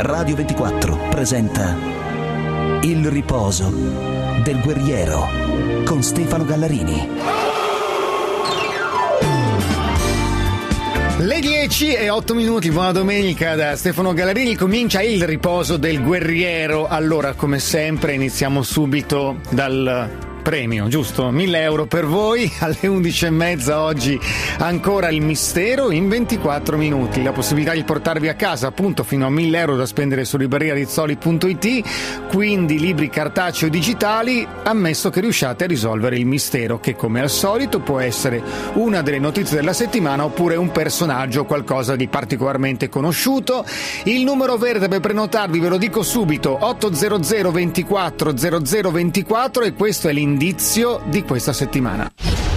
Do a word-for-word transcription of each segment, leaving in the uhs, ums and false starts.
Radio ventiquattro presenta Il riposo del guerriero con Stefano Gallarini. Le dieci e otto minuti, buona domenica da Stefano Gallarini, comincia Il riposo del guerriero. Allora, come sempre, iniziamo subito dal premio, giusto? mille euro per voi, alle undici e mezza oggi ancora il mistero in ventiquattro minuti, la possibilità di portarvi a casa appunto fino a mille euro da spendere su libreria rizzoli punto it, quindi libri cartacei o digitali, ammesso che riusciate a risolvere il mistero, che come al solito può essere una delle notizie della settimana oppure un personaggio o qualcosa di particolarmente conosciuto. Il numero verde per prenotarvi ve lo dico subito, otto zero zero ventiquattro zero zero ventiquattro, e questo è l'indizio di questa settimana.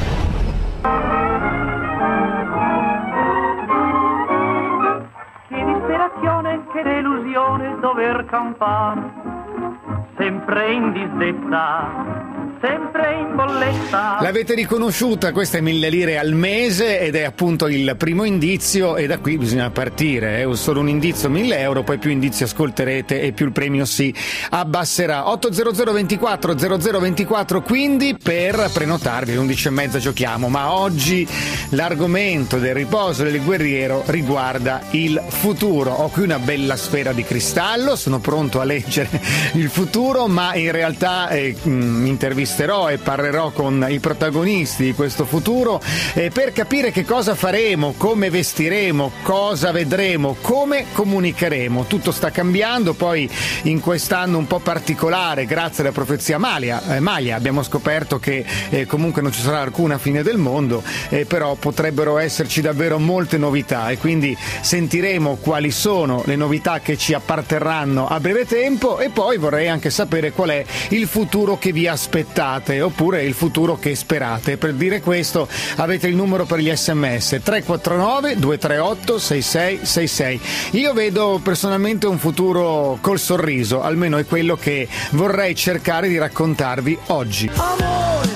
Che disperazione, che delusione dover campare sempre in disdetta, sempre in bolletta. L'avete riconosciuta, questa è mille lire al mese ed è appunto il primo indizio, e da qui bisogna partire, è solo un indizio mille euro, poi più indizi ascolterete e più il premio si abbasserà. otto zero zero ventiquattro zero zero ventiquattro quindi per prenotarvi, alle undici e mezza giochiamo, ma oggi l'argomento del riposo del guerriero riguarda il futuro. Ho qui una bella sfera di cristallo, sono pronto a leggere il futuro, ma in realtà eh, mh, intervisterò e parlerò con i protagonisti di questo futuro eh, per capire che cosa faremo, come vestiremo, cosa vedremo, come comunicheremo. Tutto sta cambiando, poi in quest'anno un po' particolare, grazie alla profezia Malia, eh, Maglia, abbiamo scoperto che eh, comunque non ci sarà alcuna fine del mondo, eh, però potrebbero esserci davvero molte novità, e quindi sentiremo quali sono le novità che ci apparterranno a breve tempo, e poi vorrei anche sapere qual è il futuro che vi aspettate oppure il futuro che sperate. Per dire questo avete il numero per gli sms tre quattro nove due tre otto sei sei sei sei. Io vedo personalmente un futuro col sorriso, almeno è quello che vorrei cercare di raccontarvi oggi. Amore!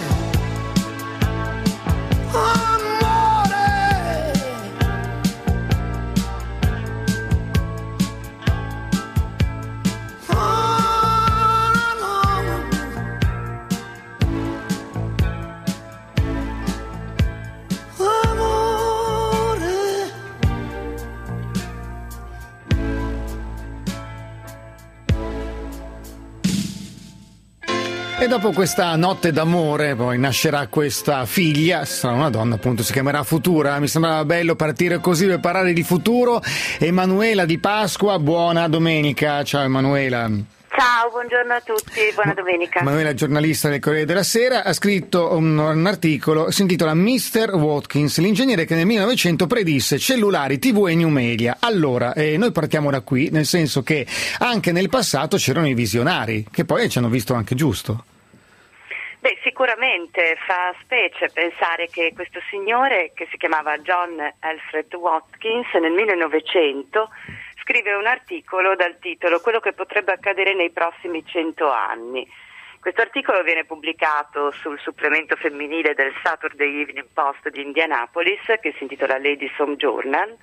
E dopo questa notte d'amore poi nascerà questa figlia, sarà una donna appunto, si chiamerà Futura. Mi sembrava bello partire così per parlare di futuro. Emanuela Di Pasqua, buona domenica. Ciao Emanuela. Ciao, buongiorno a tutti, buona domenica. Emanuela, giornalista del Corriere della Sera, ha scritto un, un articolo, si intitola mister Watkins, l'ingegnere che nel millenovecento predisse cellulari, tivù e new media. Allora, eh, noi partiamo da qui, nel senso che anche nel passato c'erano i visionari, che poi ci hanno visto anche giusto. Beh, sicuramente fa specie pensare che questo signore, che si chiamava John Alfred Watkins, nel millenovecento scrive un articolo dal titolo "Quello che potrebbe accadere nei prossimi cento anni". Questo articolo viene pubblicato sul supplemento femminile del Saturday Evening Post di Indianapolis, che si intitola Ladies' Home Journal,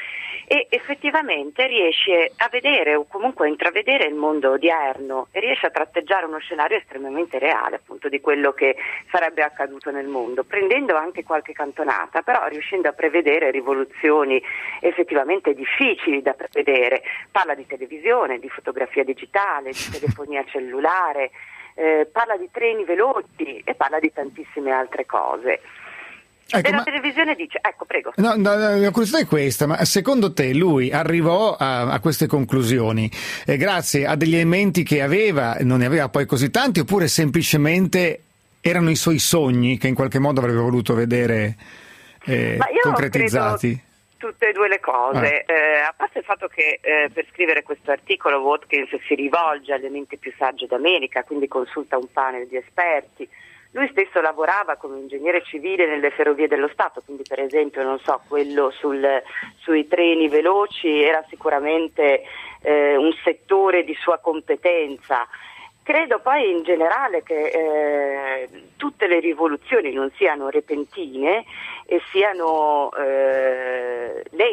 e effettivamente riesce a vedere o comunque a intravedere il mondo odierno e riesce a tratteggiare uno scenario estremamente reale appunto di quello che sarebbe accaduto nel mondo, prendendo anche qualche cantonata, però riuscendo a prevedere rivoluzioni effettivamente difficili da prevedere. Parla di televisione, di fotografia digitale, di telefonia cellulare, eh, parla di treni veloci e parla di tantissime altre cose. Ecco, Della ma... televisione dice, ecco prego. No, no, la curiosità è questa, ma secondo te lui arrivò a, a queste conclusioni eh, grazie a degli elementi che aveva, non ne aveva poi così tanti, oppure semplicemente erano i suoi sogni che in qualche modo avrebbe voluto vedere eh, ma io concretizzati? Credo tutte e due le cose, ah. eh, a parte il fatto che eh, per scrivere questo articolo Watkins si rivolge alle menti più sagge d'America, quindi consulta un panel di esperti. Lui stesso lavorava come ingegnere civile nelle ferrovie dello Stato, quindi per esempio, non so, quello sul, sui treni veloci era sicuramente eh, un settore di sua competenza. Credo poi in generale che eh, tutte le rivoluzioni non siano repentine e siano eh, lente,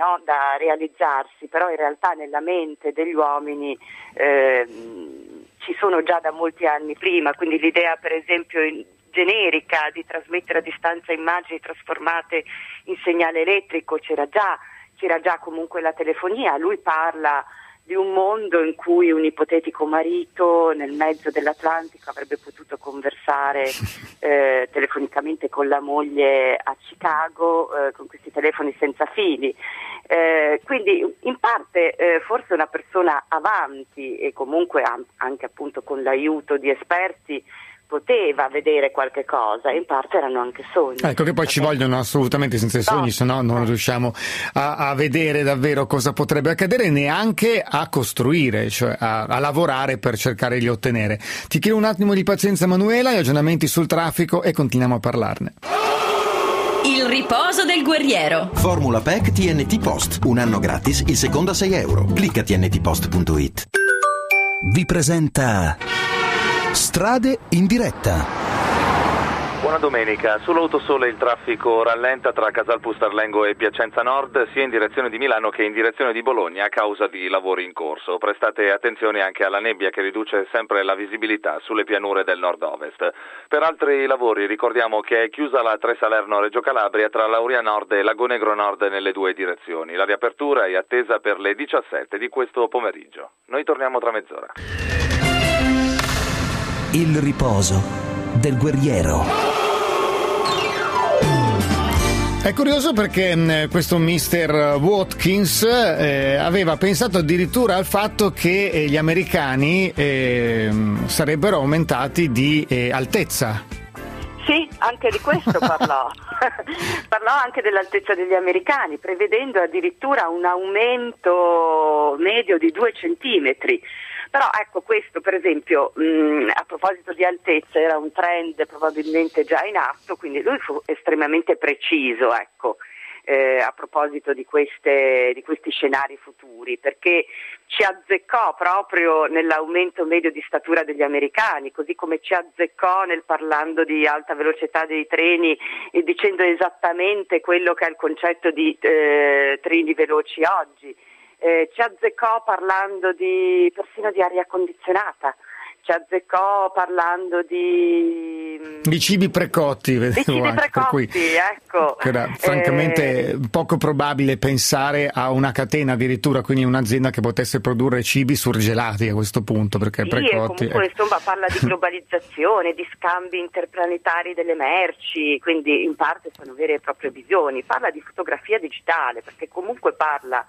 no? Da realizzarsi, però in realtà nella mente degli uomini eh, ci sono già da molti anni prima, quindi l'idea per esempio in, generica di trasmettere a distanza immagini trasformate in segnale elettrico c'era già, c'era già comunque la telefonia. Lui parla di un mondo in cui un ipotetico marito nel mezzo dell'Atlantico avrebbe potuto conversare eh, telefonicamente con la moglie a Chicago eh, con questi telefoni senza fili. Eh, quindi in parte eh, forse una persona avanti e comunque anche appunto con l'aiuto di esperti poteva vedere qualche cosa, in parte erano anche sogni. Ecco che poi ci vogliono assolutamente senza i sogni, no, se no non riusciamo a, a vedere davvero cosa potrebbe accadere, neanche a costruire, cioè a, a lavorare per cercare di ottenere. Ti chiedo un attimo di pazienza, Manuela, e aggiornamenti sul traffico e continuiamo a parlarne. Il riposo del guerriero. Formula P E C T N T Post. Un anno gratis, il secondo a sei euro. Clicca t n t post punto i t. Vi presenta Strade in diretta. Buona domenica. Sull'Autosole il traffico rallenta tra Casal Pustarlengo e Piacenza Nord, sia in direzione di Milano che in direzione di Bologna a causa di lavori in corso. Prestate attenzione anche alla nebbia che riduce sempre la visibilità sulle pianure del nord-ovest. Per altri lavori ricordiamo che è chiusa la tre Salerno-Reggio Calabria tra Lauria Nord e Lago Negro Nord nelle due direzioni. La riapertura è attesa per le diciassette di questo pomeriggio. Noi torniamo tra mezz'ora. Il riposo del guerriero. È curioso perché mh, questo mister Watkins eh, aveva pensato addirittura al fatto che eh, gli americani eh, sarebbero aumentati di eh, altezza. Sì, anche di questo parlò. Parlò anche dell'altezza degli americani, prevedendo addirittura un aumento medio di due centimetri. Però ecco, questo per esempio mh, a proposito di altezza era un trend probabilmente già in atto, quindi lui fu estremamente preciso, ecco, eh, a proposito di, queste, di questi scenari futuri, perché ci azzeccò proprio nell'aumento medio di statura degli americani, così come ci azzeccò nel parlando di alta velocità dei treni e dicendo esattamente quello che è il concetto di eh, treni veloci oggi. Eh, ci azzeccò parlando di persino di aria condizionata, ci azzeccò parlando di di cibi precotti, vedevo, di cibi anche, precotti, per cui ecco. Era francamente eh, poco probabile pensare a una catena addirittura, quindi un'azienda che potesse produrre cibi surgelati a questo punto, perché sì, precotti. E comunque eh. insomma parla di globalizzazione, di scambi interplanetari delle merci, quindi in parte sono vere e proprie visioni. Parla di fotografia digitale, perché comunque parla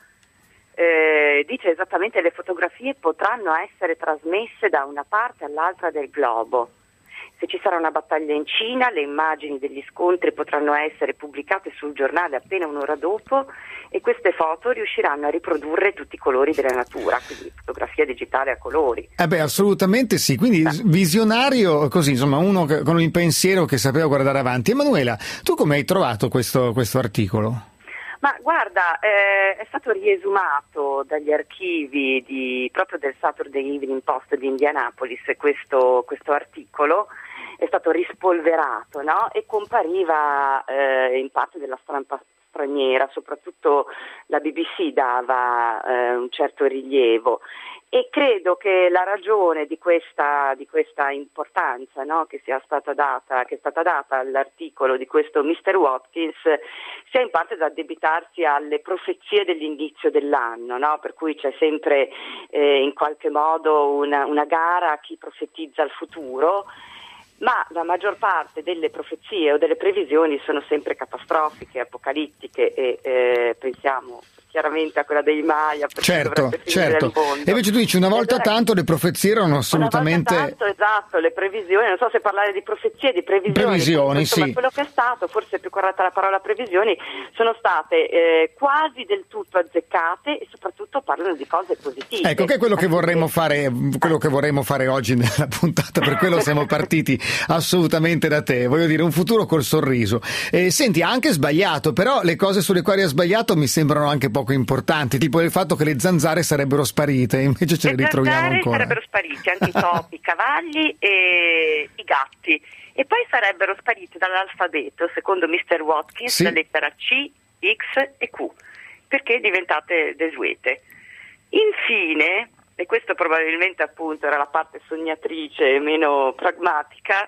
Eh, dice esattamente le fotografie potranno essere trasmesse da una parte all'altra del globo. Se ci sarà una battaglia in Cina, le immagini degli scontri potranno essere pubblicate sul giornale appena un'ora dopo e queste foto riusciranno a riprodurre tutti i colori della natura, quindi fotografia digitale a colori. Eh beh, assolutamente sì, quindi eh. visionario così, insomma, uno che, con il pensiero che sapeva guardare avanti. Emanuela, tu come hai trovato questo, questo articolo? Ma guarda, eh, è stato riesumato dagli archivi di, proprio del Saturday Evening Post di Indianapolis questo, questo articolo, è stato rispolverato, no? E compariva eh, in parte della stampa straniera, soprattutto la B B C dava eh, un certo rilievo. E credo che la ragione di questa, di questa importanza, no, che sia stata data, che è stata data all'articolo di questo mister Watkins sia in parte da addebitarsi alle profezie dell'inizio dell'anno, no? Per cui c'è sempre eh, in qualche modo una, una gara a chi profetizza il futuro, ma la maggior parte delle profezie o delle previsioni sono sempre catastrofiche, apocalittiche e eh, pensiamo chiaramente a quella dei Maya, perché certo, certo. E invece tu dici una volta allora, tanto le profezie erano assolutamente una volta tanto, esatto, le previsioni, non so se parlare di profezie, di previsioni, previsioni insomma, sì. Quello che è stato, forse è più corretta la parola previsioni, sono state eh, quasi del tutto azzeccate e soprattutto parlano di cose positive. Ecco, che è quello che vorremmo fare, quello che vorremmo fare oggi nella puntata, per quello siamo partiti assolutamente da te, voglio dire, un futuro col sorriso. Eh, senti, ha anche sbagliato, però le cose sulle quali ha sbagliato mi sembrano anche poco importanti, tipo il fatto che le zanzare sarebbero sparite, invece ce le, le ritroviamo ancora. Le zanzare sarebbero spariti, anche i topi, i cavalli e i gatti, e poi sarebbero spariti dall'alfabeto, secondo mister Watkins, sì. La lettera C, X e Q. perché diventate desuete. Infine, e questo probabilmente appunto era la parte sognatrice, meno pragmatica,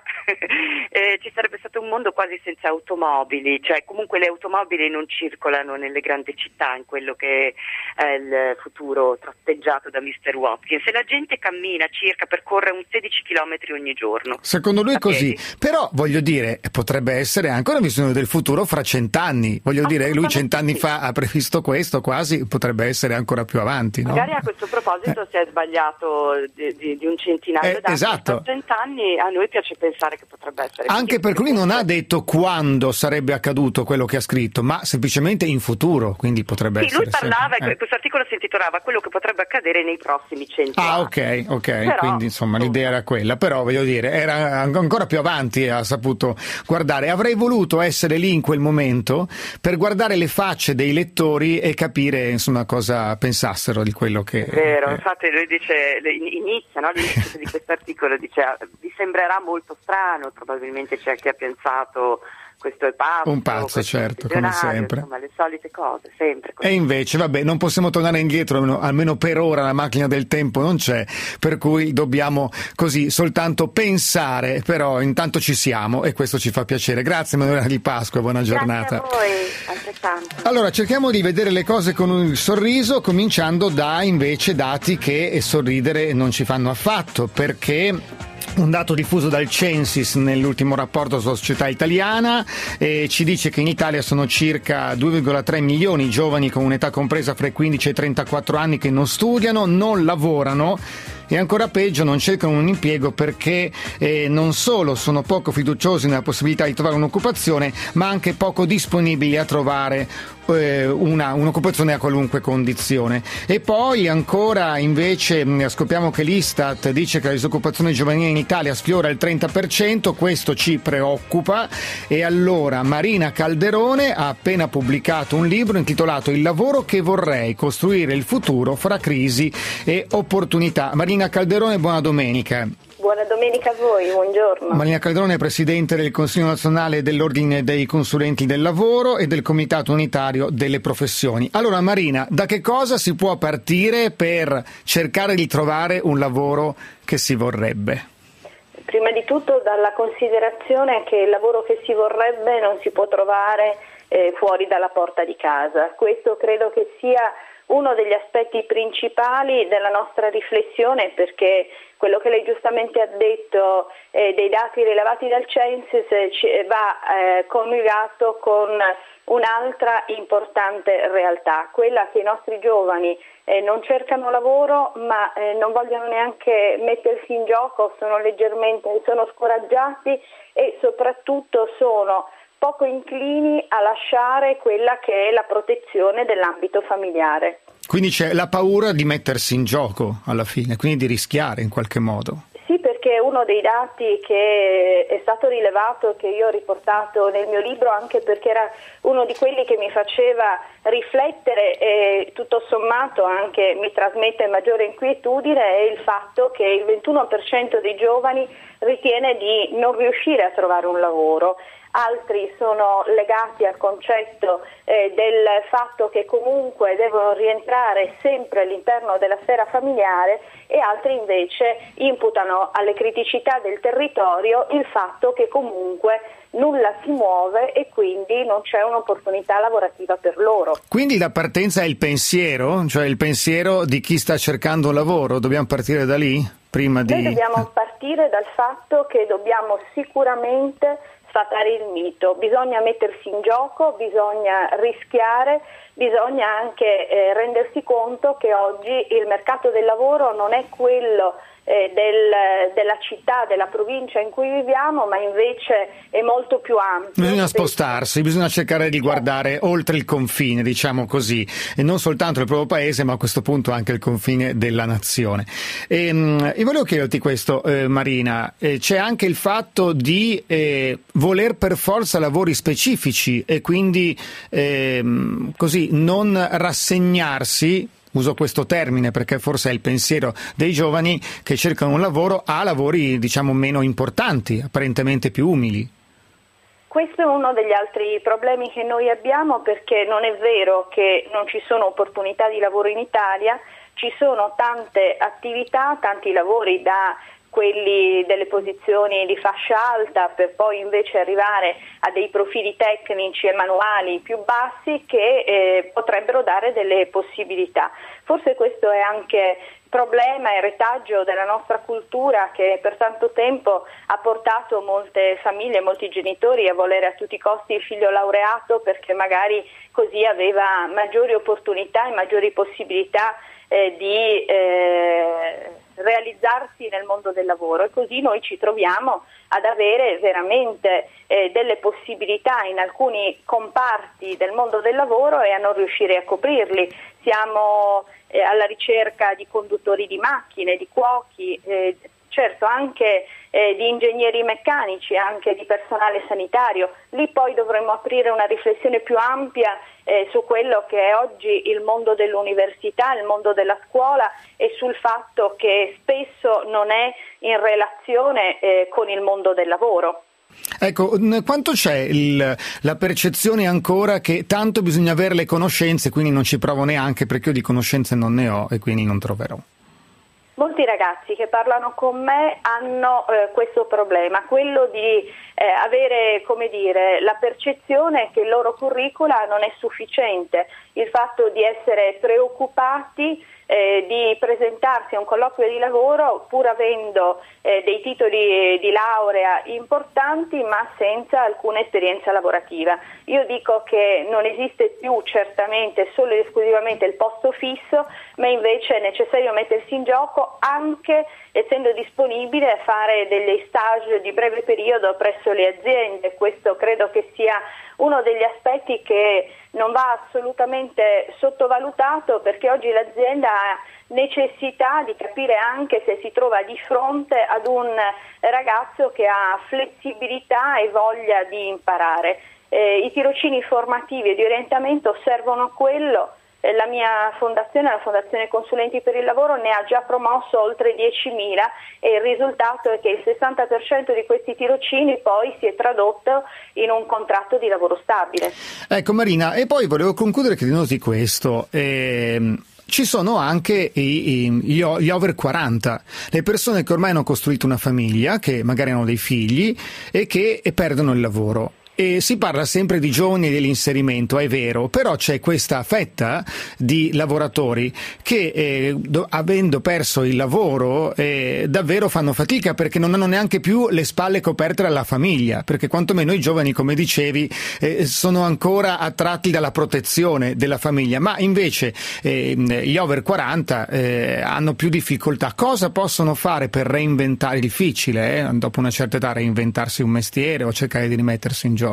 eh, ci sarebbe stato un mondo quasi senza automobili, cioè comunque le automobili non circolano nelle grandi città, in quello che è il futuro tratteggiato da mister Watkins, e la gente cammina circa, percorre un sedici chilometri ogni giorno. Secondo lui è così, però voglio dire, potrebbe essere anche una visione del futuro fra cent'anni, voglio dire, lui cent'anni sì. fa ha previsto questo, quasi potrebbe essere ancora più avanti, no? Magari a questo proposito eh. si è sbagliato di, di, di un centinaio eh, d'anni, esatto. tra cent'anni a noi piace pensare che potrebbe essere anche perché lui non ha detto quando sarebbe accaduto quello che ha scritto, ma semplicemente in futuro, quindi potrebbe sì, essere lui parlava, eh. questo articolo si intitolava quello che potrebbe accadere nei prossimi cento ah anni. ok ok però, quindi insomma l'idea era quella, però voglio dire era ancora più avanti e ha saputo guardare. Avrei voluto essere lì in quel momento per guardare le facce dei lettori e capire insomma cosa pensassero di quello che è vero, eh. infatti lui dice, inizia, no, l'inizio di questo articolo dice vi sembrerà molto strano, probabilmente c'è chi ha pensato questo è pazzo, un pazzo, certo, come sempre, insomma le solite cose, sempre così. E invece vabbè, non possiamo tornare indietro, almeno, almeno per ora la macchina del tempo non c'è, per cui dobbiamo così soltanto pensare, però intanto ci siamo e questo ci fa piacere. Grazie Manuela Di Pasqua, buona giornata. Grazie a voi, altrettanto. Allora cerchiamo di vedere le cose con un sorriso, cominciando da invece dati che sorridere non ci fanno affatto, perché un dato diffuso dal Censis nell'ultimo rapporto sulla società italiana eh, ci dice che in Italia sono circa due virgola tre milioni i giovani con un'età compresa fra i quindici e i trentaquattro anni che non studiano, non lavorano e ancora peggio non cercano un impiego perché eh, non solo sono poco fiduciosi nella possibilità di trovare un'occupazione, ma anche poco disponibili a trovare eh, una, un'occupazione a qualunque condizione. E poi ancora invece mh, scopriamo che l'Istat dice che la disoccupazione giovanile in Italia sfiora il trenta per cento, questo ci preoccupa, e allora Marina Calderone ha appena pubblicato un libro intitolato Il lavoro che vorrei, costruire il futuro fra crisi e opportunità. Marina Calderone, buona domenica. Buona domenica a voi, buongiorno. Marina Calderone è presidente del Consiglio nazionale dell'Ordine dei consulenti del lavoro e del Comitato unitario delle professioni. Allora Marina, da che cosa si può partire per cercare di trovare un lavoro che si vorrebbe? Prima di tutto dalla considerazione che il lavoro che si vorrebbe non si può trovare eh, fuori dalla porta di casa. Questo credo che sia uno degli aspetti principali della nostra riflessione, perché quello che lei giustamente ha detto eh, dei dati rilevati dal Censis eh, va eh, coniugato con un'altra importante realtà, quella che i nostri giovani eh, non cercano lavoro ma eh, non vogliono neanche mettersi in gioco, sono leggermente, sono scoraggiati e soprattutto sono poco inclini a lasciare quella che è la protezione dell'ambito familiare. Quindi c'è la paura di mettersi in gioco alla fine, quindi di rischiare in qualche modo. Sì, perché uno dei dati che è stato rilevato, che io ho riportato nel mio libro, anche perché era uno di quelli che mi faceva riflettere e tutto sommato anche mi trasmette maggiore inquietudine, è il fatto che il ventuno per cento dei giovani ritiene di non riuscire a trovare un lavoro. Altri sono legati al concetto eh, del fatto che comunque devono rientrare sempre all'interno della sfera familiare, e altri invece imputano alle criticità del territorio il fatto che comunque nulla si muove e quindi non c'è un'opportunità lavorativa per loro. Quindi la partenza è il pensiero, cioè il pensiero di chi sta cercando lavoro, dobbiamo partire da lì? Prima di... Noi dobbiamo partire dal fatto che dobbiamo sicuramente sfatare il mito, bisogna mettersi in gioco, bisogna rischiare, bisogna anche eh, rendersi conto che oggi il mercato del lavoro non è quello eh, del, della città, della provincia in cui viviamo, ma invece è molto più ampio. Bisogna spostarsi, bisogna cercare di guardare oltre il confine, diciamo così, e non soltanto il proprio paese, ma a questo punto anche il confine della nazione. E, mh, io volevo chiederti questo, eh, Marina, eh, c'è anche il fatto di eh, voler per forza lavori specifici e quindi eh, così non rassegnarsi, uso questo termine perché forse è il pensiero dei giovani che cercano un lavoro, a lavori diciamo meno importanti, apparentemente più umili. questo è uno degli altri problemi che noi abbiamo, perché non è vero che non ci sono opportunità di lavoro in Italia, ci sono tante attività, tanti lavori, da quelli delle posizioni di fascia alta per poi invece arrivare a dei profili tecnici e manuali più bassi che eh, potrebbero dare delle possibilità. Forse questo è anche problema e retaggio della nostra cultura, che per tanto tempo ha portato molte famiglie, molti genitori a volere a tutti i costi il figlio laureato, perché magari così aveva maggiori opportunità e maggiori possibilità eh, di eh, realizzarsi nel mondo del lavoro, e così noi ci troviamo ad avere veramente eh, delle possibilità in alcuni comparti del mondo del lavoro e a non riuscire a coprirli. Siamo eh, alla ricerca di conduttori di macchine, di cuochi, eh, certo anche eh, di ingegneri meccanici, anche di personale sanitario. Lì poi dovremmo aprire una riflessione più ampia eh, su quello che è oggi il mondo dell'università, il mondo della scuola, e sul fatto che spesso non è in relazione eh, con il mondo del lavoro. Ecco, quanto c'è il, la percezione ancora che tanto bisogna avere le conoscenze, quindi non ci provo neanche perché io di conoscenze non ne ho e quindi non troverò? Molti ragazzi che parlano con me hanno eh, questo problema, quello di eh, avere, come dire, la percezione che il loro curricula non è sufficiente, il fatto di essere preoccupati eh, di presentarsi a un colloquio di lavoro pur avendo eh, dei titoli di laurea importanti ma senza alcuna esperienza lavorativa. Io dico che non esiste più certamente solo ed esclusivamente il posto fisso, ma invece è necessario mettersi in gioco anche essendo disponibile a fare degli stage di breve periodo presso le aziende. Questo credo che sia uno degli aspetti che non va assolutamente sottovalutato, perché oggi l'azienda ha necessità di capire anche se si trova di fronte ad un ragazzo che ha flessibilità e voglia di imparare. Eh, I tirocini formativi e di orientamento servono a quello. La mia fondazione, la Fondazione Consulenti per il Lavoro, ne ha già promosso oltre diecimila e il risultato è che il sessanta per cento di questi tirocini poi si è tradotto in un contratto di lavoro stabile. Ecco Marina, e poi volevo concludere chiedendo di questo. Ehm... Ci sono anche i, i, gli over quaranta, le persone che ormai hanno costruito una famiglia, che magari hanno dei figli e che e perdono il lavoro. E si parla sempre di giovani e dell'inserimento, è vero, però c'è questa fetta di lavoratori che eh, do, avendo perso il lavoro eh, davvero fanno fatica, perché non hanno neanche più le spalle coperte dalla famiglia, perché quantomeno i giovani, come dicevi, eh, sono ancora attratti dalla protezione della famiglia, ma invece eh, gli over quaranta eh, hanno più difficoltà. Cosa possono fare per reinventare? Difficile, eh, dopo una certa età, reinventarsi un mestiere o cercare di rimettersi in gioco?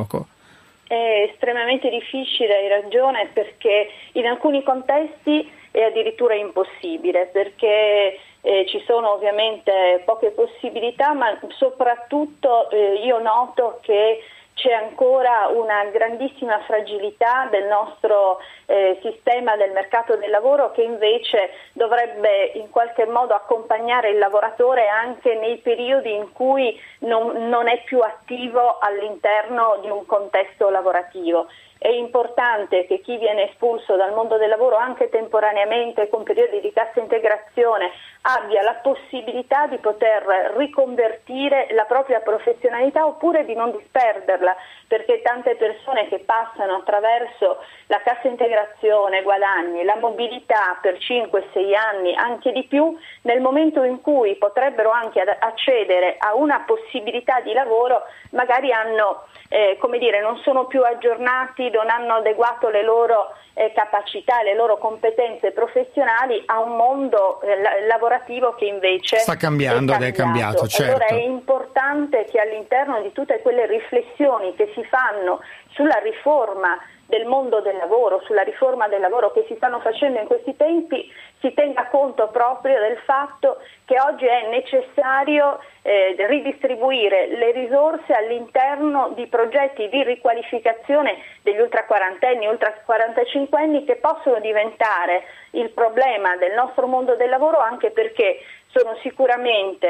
È estremamente difficile, hai ragione, perché in alcuni contesti è addirittura impossibile, perché eh, ci sono ovviamente poche possibilità, ma soprattutto eh, io noto che c'è ancora una grandissima fragilità del nostro eh, sistema del mercato del lavoro, che invece dovrebbe in qualche modo accompagnare il lavoratore anche nei periodi in cui non, non è più attivo all'interno di un contesto lavorativo. È importante che chi viene espulso dal mondo del lavoro anche temporaneamente con periodi di cassa integrazione abbia la possibilità di poter riconvertire la propria professionalità oppure di non disperderla, perché tante persone che passano attraverso la cassa integrazione, guadagni, la mobilità per cinque sei anni, anche di più, nel momento in cui potrebbero anche accedere a una possibilità di lavoro, magari hanno, eh, come dire, non sono più aggiornati, non hanno adeguato le loro eh, capacità e le loro competenze professionali a un mondo eh, lavorativo che invece sta cambiando ed è cambiato. Certo. Allora è importante che all'interno di tutte quelle riflessioni che si fanno sulla riforma del mondo del lavoro, sulla riforma del lavoro che si stanno facendo in questi tempi, si tenga conto proprio del fatto che oggi è necessario eh, ridistribuire le risorse all'interno di progetti di riqualificazione degli ultraquarantenni, ultraquarantacinquenni, che possono diventare il problema del nostro mondo del lavoro, anche perché sono sicuramente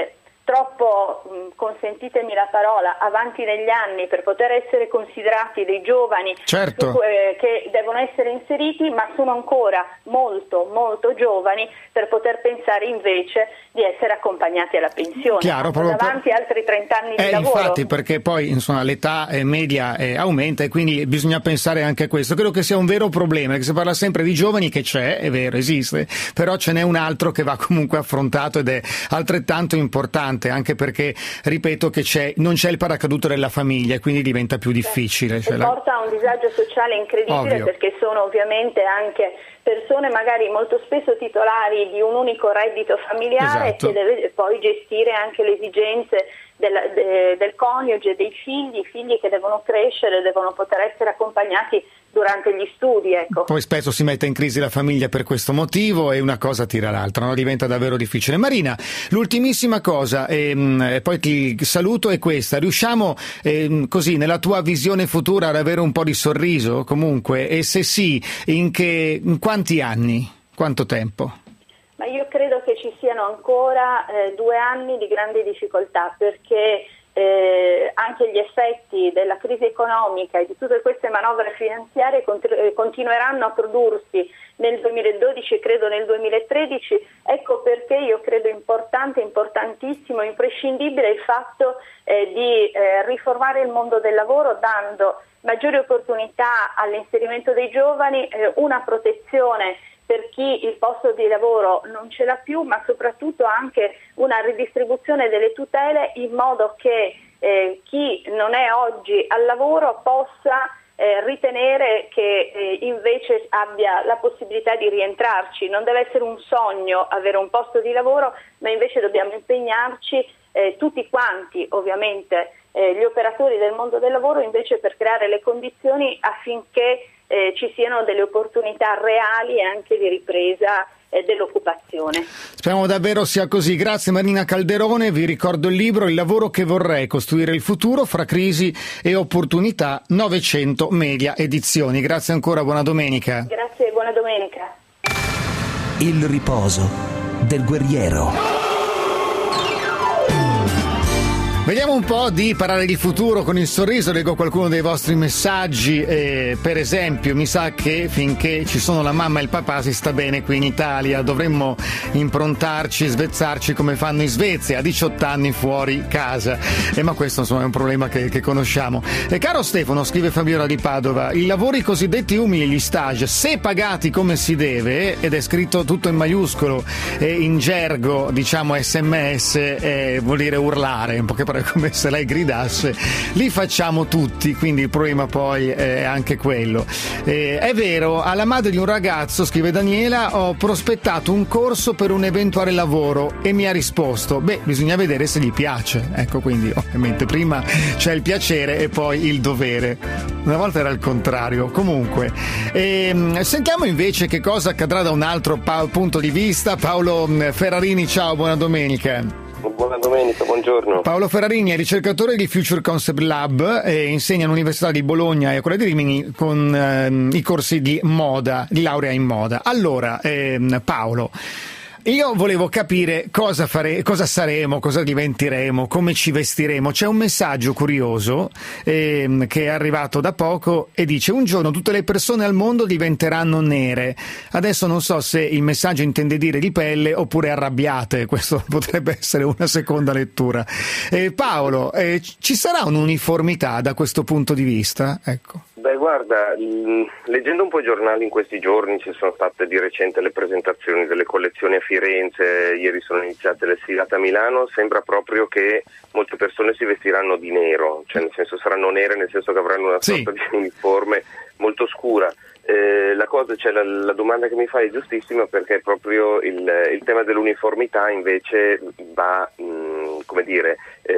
troppo, mh, consentitemi la parola, avanti negli anni per poter essere considerati dei giovani, certo, eh, che devono essere inseriti, ma sono ancora molto molto giovani per poter pensare invece di essere accompagnati alla pensione. Chiaro, proprio davanti per... altri trenta anni di eh, lavoro. Infatti, perché poi insomma l'età eh, media eh, aumenta, e quindi bisogna pensare anche a questo. Credo che sia un vero problema, che si parla sempre di giovani, che c'è, è vero, esiste, però ce n'è un altro che va comunque affrontato ed è altrettanto importante, anche perché, ripeto, che c'è, non c'è il paracadute della famiglia e quindi diventa più difficile. Cioè, e la... porta a un disagio sociale incredibile. Ovvio. Perché sono ovviamente anche persone magari molto spesso titolari di un unico reddito familiare, esatto, che deve poi gestire anche le esigenze del, de, del coniuge, dei figli, figli che devono crescere, devono poter essere accompagnati durante gli studi, ecco. Poi spesso si mette in crisi la famiglia per questo motivo e una cosa tira l'altra, no? Diventa davvero difficile. Marina, l'ultimissima cosa, e poi ti saluto, è questa: riusciamo eh, così nella tua visione futura ad avere un po' di sorriso comunque, e se sì, in che in quanti anni, quanto tempo? Ma io credo che ci siano ancora eh, due anni di grande difficoltà, perché Eh, anche gli effetti della crisi economica e di tutte queste manovre finanziarie cont- continueranno a prodursi nel duemiladodici e credo nel duemilatredici. Ecco perché io credo importante, importantissimo, imprescindibile il fatto eh, di eh, riformare il mondo del lavoro, dando maggiori opportunità all'inserimento dei giovani, eh, una protezione per chi il posto di lavoro non ce l'ha più, ma soprattutto anche una ridistribuzione delle tutele, in modo che eh, chi non è oggi al lavoro possa eh, ritenere che eh, invece abbia la possibilità di rientrarci. Non deve essere un sogno avere un posto di lavoro, ma invece dobbiamo impegnarci eh, tutti quanti, ovviamente eh, gli operatori del mondo del lavoro, invece per creare le condizioni affinché Eh, ci siano delle opportunità reali e anche di ripresa eh, dell'occupazione. Speriamo davvero sia così. Grazie Marina Calderone, vi ricordo il libro Il lavoro che vorrei, costruire il futuro fra crisi e opportunità, novecento Media Edizioni. Grazie ancora, buona domenica. Grazie, buona domenica. Il riposo del guerriero. Vediamo un po' di parlare di futuro con il sorriso. Leggo qualcuno dei vostri messaggi, eh, per esempio mi sa che finché ci sono la mamma e il papà si sta bene qui in Italia, dovremmo improntarci, svezzarci come fanno in Svezia, a diciotto anni fuori casa, eh, ma questo insomma è un problema che, che conosciamo. E caro Stefano, scrive Fabiola di Padova, i lavori cosiddetti umili, gli stage, se pagati come si deve, ed è scritto tutto in maiuscolo e in gergo, diciamo sms, eh, vuol dire urlare, un po' che come se lei gridasse, li facciamo tutti, quindi il problema poi è anche quello. Eh, è vero, alla madre di un ragazzo, scrive Daniela, ho prospettato un corso per un eventuale lavoro e mi ha risposto, beh, bisogna vedere se gli piace. Ecco, quindi ovviamente prima c'è il piacere e poi il dovere. Una volta era il contrario. Comunque, ehm, sentiamo invece che cosa accadrà da un altro pa- punto di vista. Paolo Ferrarini, ciao, buona domenica. Buona domenica, buongiorno. Paolo Ferrarini è ricercatore di Future Concept Lab e insegna all'Università di Bologna e a quella di Rimini con ehm, i corsi di moda, di laurea in moda. Allora, ehm, Paolo, io volevo capire cosa fare, cosa saremo, cosa diventeremo, come ci vestiremo. C'è un messaggio curioso ehm, che è arrivato da poco e dice: un giorno tutte le persone al mondo diventeranno nere. Adesso non so se il messaggio intende dire di pelle oppure arrabbiate, questo potrebbe essere una seconda lettura. Eh, Paolo, eh, ci sarà un'uniformità da questo punto di vista? Ecco. Beh, guarda, mh, leggendo un po' i giornali in questi giorni ci sono state di recente le presentazioni delle collezioni a Firenze, ieri sono iniziate le sfilate a Milano, sembra proprio che molte persone si vestiranno di nero, cioè nel senso saranno nere, nel senso che avranno una sì. sorta di uniforme molto scura. Eh, la cosa, cioè la, la domanda che mi fai è giustissima, perché proprio il, il tema dell'uniformità invece va, mh, come dire,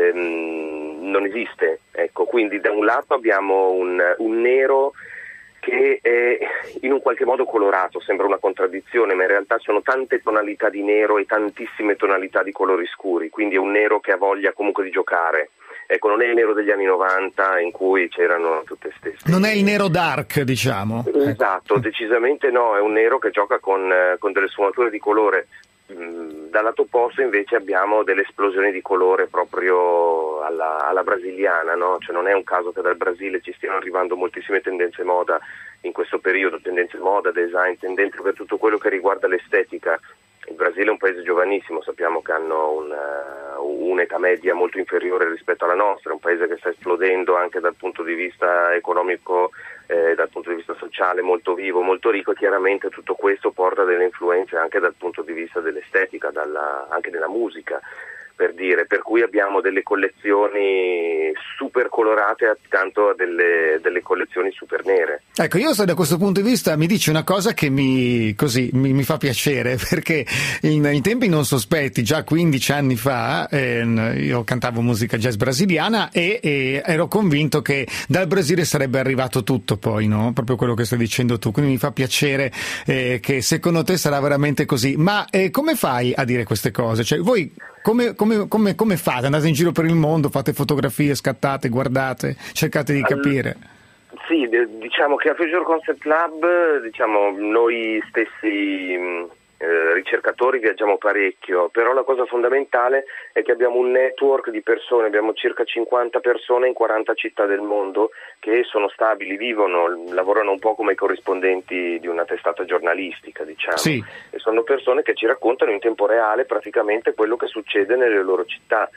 ehm, non esiste, ecco, quindi da un lato abbiamo un, un nero che è in un qualche modo colorato, sembra una contraddizione, ma in realtà sono tante tonalità di nero e tantissime tonalità di colori scuri, quindi è un nero che ha voglia comunque di giocare. Ecco, non è il nero degli anni novanta in cui c'erano tutte stesse. Non è il nero dark, diciamo. Esatto, decisamente no, è un nero che gioca con, con delle sfumature di colore. mh, dal lato opposto invece abbiamo delle esplosioni di colore proprio alla, alla brasiliana, no? Cioè non è un caso che dal Brasile ci stiano arrivando moltissime tendenze moda in questo periodo, tendenze moda, design, tendenze per tutto quello che riguarda l'estetica. Il Brasile è un paese giovanissimo, sappiamo che hanno una, un'età media molto inferiore rispetto alla nostra, è un paese che sta esplodendo anche dal punto di vista economico, eh, dal punto di vista sociale, molto vivo, molto ricco, e chiaramente tutto questo porta delle influenze anche dal punto di vista dell'estetica, dalla, anche della musica, per dire, per cui abbiamo delle collezioni super colorate accanto a delle, delle collezioni super nere. Ecco, io da questo punto di vista mi dici una cosa che mi, così, mi, mi fa piacere, perché in, in tempi non sospetti, già quindici anni fa, eh, io cantavo musica jazz brasiliana e, e ero convinto che dal Brasile sarebbe arrivato tutto poi, no? Proprio quello che stai dicendo tu, quindi mi fa piacere eh, che secondo te sarà veramente così. Ma eh, come fai a dire queste cose? Cioè, voi come, come, come, come fate? Andate in giro per il mondo, fate fotografie, scattate, guardate, cercate di capire? Sì, diciamo che a Future Concept Lab, diciamo, noi stessi eh, ricercatori viaggiamo parecchio, però la cosa fondamentale è che abbiamo un network di persone, abbiamo circa cinquanta persone in quaranta città del mondo che sono stabili, vivono, lavorano un po' come i corrispondenti di una testata giornalistica, diciamo. Sì. E sono persone che ci raccontano in tempo reale praticamente quello che succede nelle loro città.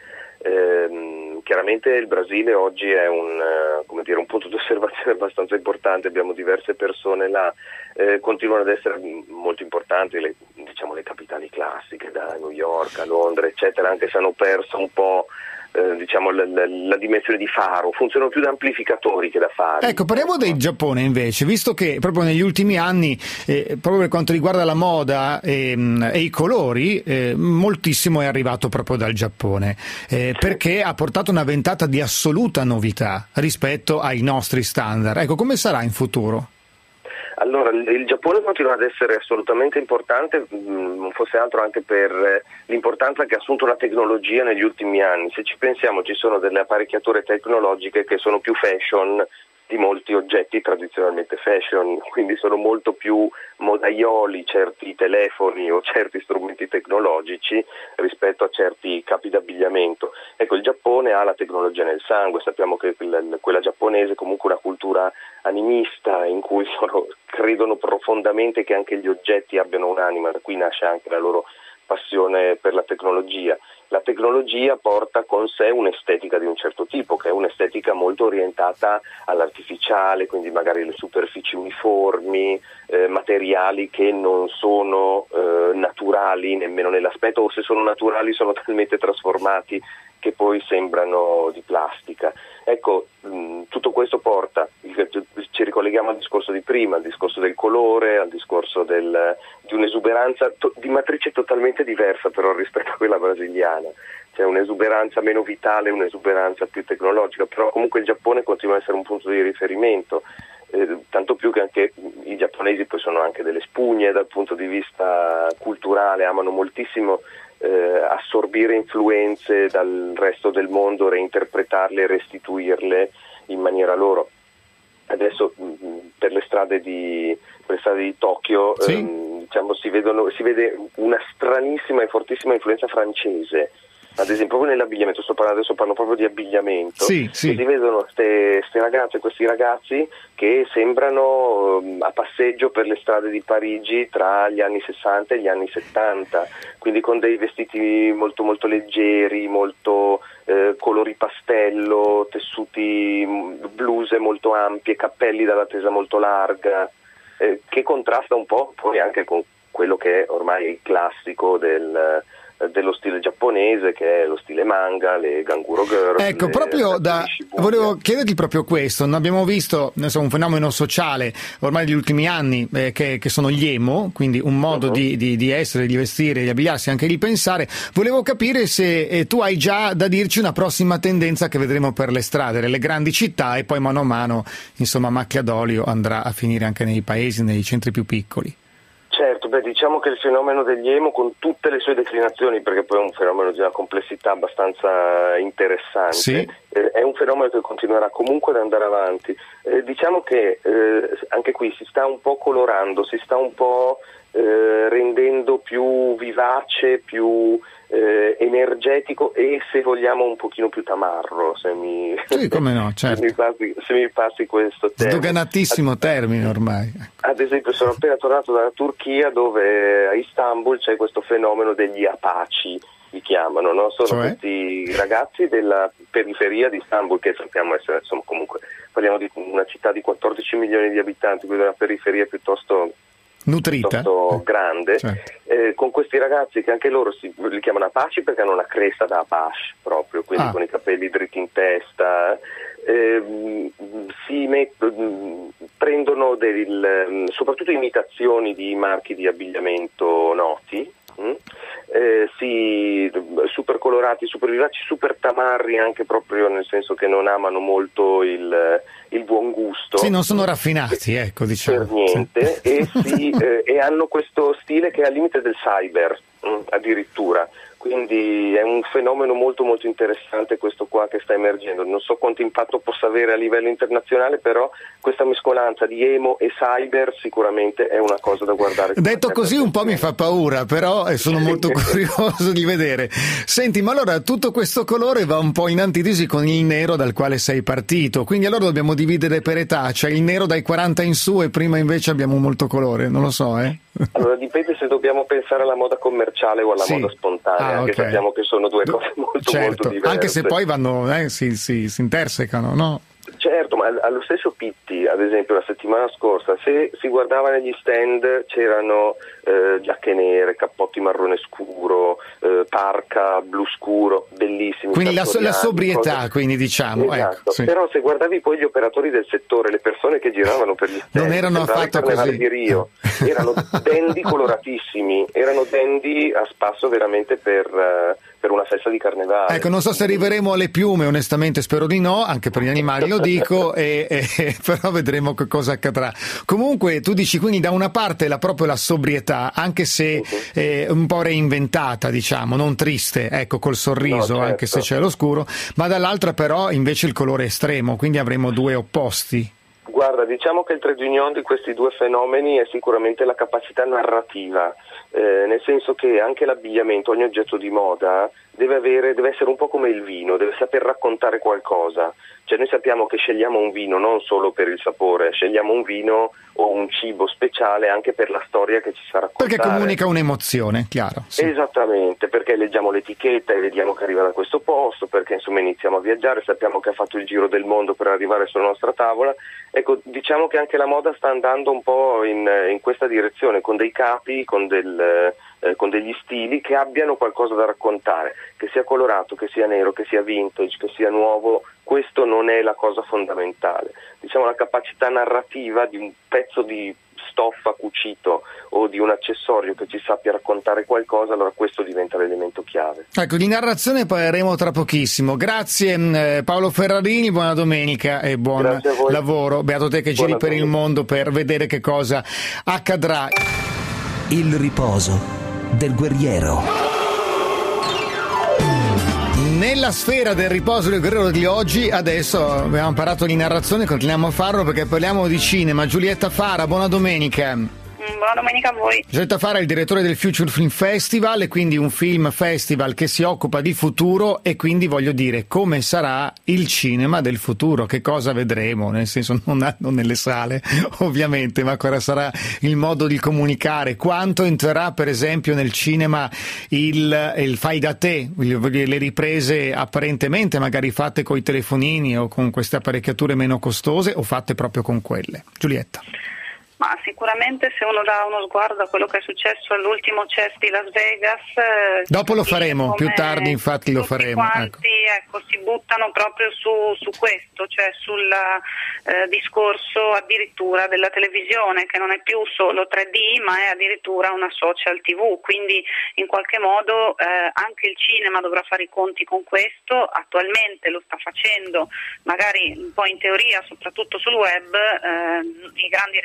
Eh, chiaramente il Brasile oggi è un, uh, come dire, un punto di osservazione abbastanza importante, abbiamo diverse persone là, eh, continuano ad essere molto importanti le, diciamo, le capitali classiche, da New York a Londra eccetera, anche se hanno perso un po' eh, diciamo la, la, la dimensione di faro, funzionano più da amplificatori che da fari. Ecco, parliamo del Giappone invece, visto che proprio negli ultimi anni, eh, proprio per quanto riguarda la moda e, e i colori, eh, moltissimo è arrivato proprio dal Giappone, eh, perché ha portato una ventata di assoluta novità rispetto ai nostri standard. Ecco, come sarà in futuro? Allora, il Giappone continua ad essere assolutamente importante, non fosse altro anche per l'importanza che ha assunto la tecnologia negli ultimi anni. Se ci pensiamo, ci sono delle apparecchiature tecnologiche che sono più fashion di molti oggetti tradizionalmente fashion, quindi sono molto più modaioli certi telefoni o certi strumenti tecnologici rispetto a certi capi d'abbigliamento. Ecco, il Giappone ha la tecnologia nel sangue, sappiamo che quella giapponese è comunque una cultura animista in cui sono, credono profondamente che anche gli oggetti abbiano un'anima, da cui nasce anche la loro passione per la tecnologia. La tecnologia porta con sé un'estetica di un certo tipo, che è un'estetica molto orientata all'artificiale, quindi magari le superfici uniformi, eh, materiali che non sono eh, naturali nemmeno nell'aspetto, o se sono naturali sono talmente trasformati che poi sembrano di plastica. Ecco, mh, tutto questo porta, ci ricolleghiamo al discorso di prima, al discorso del colore, al discorso del, di un'esuberanza to, di matrice totalmente diversa però rispetto a quella brasiliana. C'è un'esuberanza meno vitale, un'esuberanza più tecnologica, però comunque il Giappone continua a essere un punto di riferimento, eh, tanto più che anche i giapponesi poi sono anche delle spugne dal punto di vista culturale, amano moltissimo Eh, assorbire influenze dal resto del mondo, reinterpretarle e restituirle in maniera loro. Adesso mh, per le strade di per le strade di Tokyo sì. ehm, diciamo si vedono si vede una stranissima e fortissima influenza francese. Ad esempio, proprio nell'abbigliamento, sto parlando adesso, parlo proprio di abbigliamento, sì, sì. e si vedono queste ragazze, questi ragazzi che sembrano um, a passeggio per le strade di Parigi tra gli anni sessanta e gli anni settanta, quindi con dei vestiti molto molto leggeri, molto eh, colori pastello, tessuti, bluse molto ampie, cappelli dalla tesa molto larga, eh, che contrasta un po' poi anche con quello che è ormai il classico del dello stile giapponese, che è lo stile manga, le Ganguro Girl. Ecco, le, proprio da Shibuya. Volevo chiederti proprio questo. Ne abbiamo visto, insomma, un fenomeno sociale ormai negli ultimi anni, eh, che, che sono gli emo, quindi un modo uh-huh. di, di, di essere, di vestire, di abbigliarsi, anche di pensare. Volevo capire se eh, tu hai già da dirci una prossima tendenza che vedremo per le strade, nelle grandi città, e poi mano a mano, insomma, macchia d'olio andrà a finire anche nei paesi, nei centri più piccoli. Certo, beh, diciamo che il fenomeno degli emo, con tutte le sue declinazioni, perché poi è un fenomeno di una complessità abbastanza interessante, sì. eh, è un fenomeno che continuerà comunque ad andare avanti. Eh, diciamo che eh, anche qui si sta un po' colorando, si sta un po' eh, rendendo più vivace, più eh, energetico e, se vogliamo, un pochino più tamarro, se mi, sì, come no, certo. se mi passi, se mi passi questo termine. Sdoganatissimo ad, termine ormai. Ad esempio, sono appena tornato dalla Turchia, dove a Istanbul c'è questo fenomeno degli Apache, li chiamano, no? Sono cioè? questi ragazzi della periferia di Istanbul, che sappiamo essere, insomma, comunque parliamo di una città di quattordici milioni di abitanti, quindi una periferia piuttosto nutrita, piuttosto grande, cioè. eh, con questi ragazzi che anche loro si, li chiamano Apache perché hanno una cresta da Apache proprio, quindi ah. con i capelli dritti in testa, eh, si met, prendono del, soprattutto imitazioni di marchi di abbigliamento noti, mm? eh, si, super colorati, super vivaci, super tamarri, anche proprio nel senso che non amano molto il, il buon gusto. Sì, non sono raffinati, ecco, diciamo. Per niente, sì. e, si, eh, e hanno questo stile che è al limite del cyber, mh, addirittura. Quindi è un fenomeno molto molto interessante questo qua che sta emergendo. Non so quanto impatto possa avere a livello internazionale, però questa mescolanza di emo e cyber sicuramente è una cosa da guardare. Detto così un po' mi fa paura, però sono molto curioso di vedere. Senti, ma allora tutto questo colore va un po' in antitesi con il nero dal quale sei partito, quindi allora dobbiamo dividere per età, cioè il nero dai quaranta in su e prima invece abbiamo molto colore, non lo so, eh? Allora dipende se dobbiamo pensare alla moda commerciale o alla sì. moda spontanea, ah, anche okay. sappiamo che sono due cose molto certo. molto diverse. Anche se poi vanno, eh, si, si, si intersecano, no? Certo, ma allo stesso Pitti, ad esempio, la settimana scorsa, se si guardava negli stand, c'erano eh, giacche nere, cappotti marrone scuro, eh, parca blu scuro, bellissimi. Quindi la, la sobrietà, cose... quindi diciamo. Esatto. Ecco, sì. Però se guardavi poi gli operatori del settore, le persone che giravano per gli stand, non erano affatto così. Di Rio, erano dandy coloratissimi, erano dandy a spasso veramente per... Uh, per una festa di carnevale. Ecco, non so se arriveremo alle piume, onestamente spero di no, anche per gli animali lo dico, e, e, però vedremo che cosa accadrà. Comunque tu dici quindi da una parte la proprio la sobrietà, anche se uh-huh. eh, un po' reinventata, diciamo, non triste, ecco, col sorriso, no, certo. anche se c'è l'oscuro, ma dall'altra però invece il colore estremo, quindi avremo due opposti. Guarda, diciamo che il trade union di questi due fenomeni è sicuramente la capacità narrativa, eh, nel senso che anche l'abbigliamento, ogni oggetto di moda deve avere, deve essere un po' come il vino, deve saper raccontare qualcosa. Cioè noi sappiamo che scegliamo un vino non solo per il sapore, scegliamo un vino o un cibo speciale anche per la storia che ci fa raccontare. Perché comunica un'emozione, chiaro. Sì. Esattamente, perché leggiamo l'etichetta e vediamo che arriva da questo posto, perché insomma iniziamo a viaggiare, sappiamo che ha fatto il giro del mondo per arrivare sulla nostra tavola. Ecco, diciamo che anche la moda sta andando un po' in, in questa direzione, con dei capi, con del... Eh, con degli stili che abbiano qualcosa da raccontare, che sia colorato, che sia nero, che sia vintage, che sia nuovo, questo non è la cosa fondamentale. Diciamo la capacità narrativa di un pezzo di stoffa cucito o di un accessorio che ci sappia raccontare qualcosa, allora questo diventa l'elemento chiave. Ecco, di narrazione parleremo tra pochissimo. Grazie eh, Paolo Ferrarini, buona domenica e buon lavoro. Beato te che giri per il mondo per vedere che cosa accadrà. Il riposo del guerriero. Nella sfera del riposo del guerriero di oggi, adesso abbiamo imparato di narrazione, continuiamo a farlo perché parliamo di cinema. Giulietta Fara, buona domenica. Buona domenica a voi. Giulietta Fara è il direttore del Future Film Festival, e quindi un film festival che si occupa di futuro, e quindi voglio dire come sarà il cinema del futuro, che cosa vedremo, nel senso non, non nelle sale ovviamente, ma quale sarà il modo di comunicare, quanto entrerà per esempio nel cinema il, il fai da te, le riprese apparentemente magari fatte con i telefonini o con queste apparecchiature meno costose o fatte proprio con quelle. Giulietta. Ma sicuramente se uno dà uno sguardo a quello che è successo all'ultimo C E S di Las Vegas, eh, dopo lo faremo, più tardi infatti lo faremo. Quanti ecco. ecco, si buttano proprio su, su questo, cioè sul eh, discorso addirittura della televisione, che non è più solo tre D ma è addirittura una social tivù, quindi in qualche modo eh, anche il cinema dovrà fare i conti con questo. Attualmente lo sta facendo, magari un po' in teoria, soprattutto sul web, eh, i grandi registi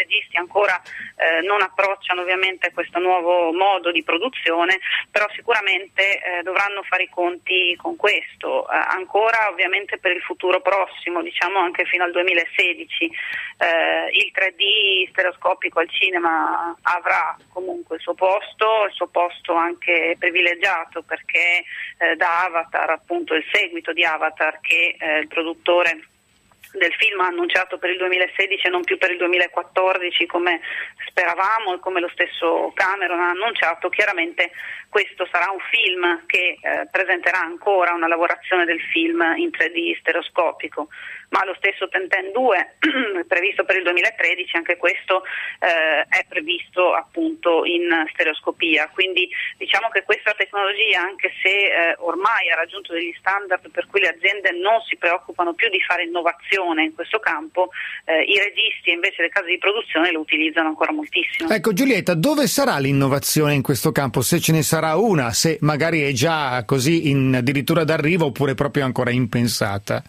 ancora eh, non approcciano ovviamente questo nuovo modo di produzione, però sicuramente eh, dovranno fare i conti con questo. Eh, ancora ovviamente per il futuro prossimo, diciamo anche fino al duemilasedici, eh, il tre D stereoscopico al cinema avrà comunque il suo posto, il suo posto anche privilegiato, perché eh, da Avatar, appunto il seguito di Avatar che eh, il produttore del film ha annunciato per il duemilasedici e non più per il duemilaquattordici come speravamo e come lo stesso Cameron ha annunciato, chiaramente questo sarà un film che eh, presenterà ancora una lavorazione del film in tre D stereoscopico, ma lo stesso Tintin due previsto per il duemilatredici, anche questo eh, è previsto appunto in stereoscopia, quindi diciamo che questa tecnologia, anche se eh, ormai ha raggiunto degli standard per cui le aziende non si preoccupano più di fare innovazione in questo campo, eh, i registi e invece le case di produzione lo utilizzano ancora moltissimo. Ecco Giulietta, dove sarà l'innovazione in questo campo, se ce ne sarà una, se magari è già così in addirittura d'arrivo oppure proprio ancora impensata?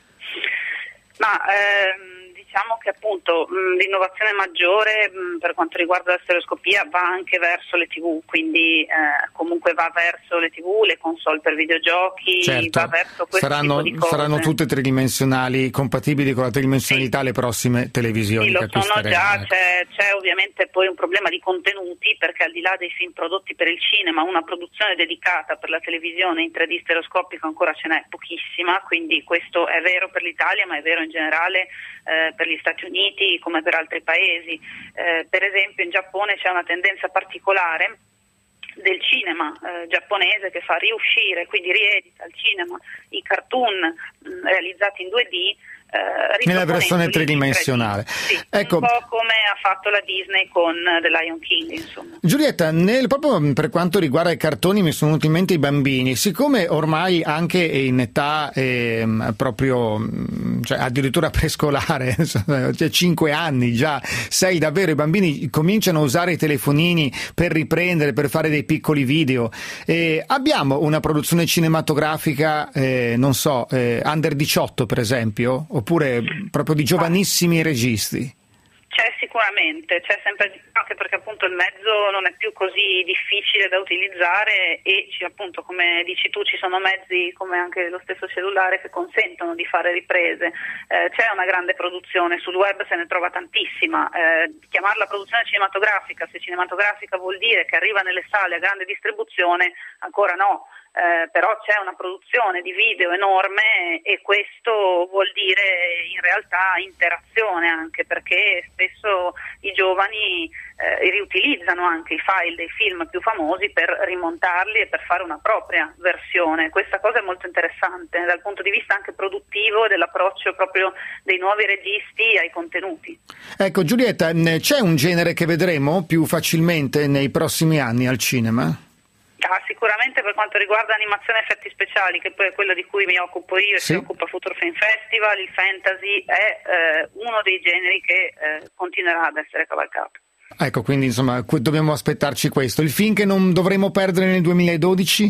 Ma ehm, diciamo che appunto mh, l'innovazione maggiore mh, per quanto riguarda la stereoscopia va anche verso le tivù, quindi eh, comunque va verso le tivù, le console per videogiochi, certo. va verso questo saranno, tipo di cose. Saranno tutte tridimensionali, compatibili con la tridimensionalità sì. Le prossime televisioni. Sì, che lo sono già, ecco. c'è, c'è ovviamente poi un problema di contenuti, perché al di là dei film prodotti per il cinema, una produzione dedicata per la televisione in tre D stereoscopico ancora ce n'è pochissima, quindi questo è vero per l'Italia, ma è vero in generale eh, per gli Stati Uniti come per altri paesi. Eh, per esempio in Giappone c'è una tendenza particolare del cinema eh, giapponese che fa riuscire, quindi riedita al cinema i cartoon mh, realizzati in due D eh, nella versione tridimensionale. Sì, ecco. Un po' come ha fatto la Disney con The Lion King, insomma. Giulietta, nel, proprio per quanto riguarda i cartoni mi sono venuti in mente i bambini, siccome ormai anche in età eh, proprio cioè addirittura prescolare, cioè cinque anni già, sei davvero, i bambini cominciano a usare i telefonini per riprendere, per fare dei piccoli video. Eh, abbiamo una produzione cinematografica, eh, non so, eh, under diciotto per esempio, oppure proprio di giovanissimi registi? C'è sicuramente, c'è sempre, anche perché appunto il mezzo non è più così difficile da utilizzare e ci, appunto come dici tu ci sono mezzi come anche lo stesso cellulare che consentono di fare riprese. Eh, c'è una grande produzione, sul web se ne trova tantissima. Eh, chiamarla produzione cinematografica, se cinematografica vuol dire che arriva nelle sale a grande distribuzione, ancora no. Eh, però c'è una produzione di video enorme e questo vuol dire in realtà interazione, anche perché spesso i giovani eh, riutilizzano anche i file dei film più famosi per rimontarli e per fare una propria versione. Questa cosa è molto interessante dal punto di vista anche produttivo, dell'approccio proprio dei nuovi registi ai contenuti. Ecco Giulietta, c'è un genere che vedremo più facilmente nei prossimi anni al cinema? Ah, sicuramente per quanto riguarda animazione e effetti speciali, che poi è quello di cui mi occupo io e sì. si occupa Future Film Festival, il fantasy è eh, uno dei generi che eh, continuerà ad essere cavalcato. Ecco, quindi insomma dobbiamo aspettarci questo. Il film che non dovremo perdere nel duemiladodici?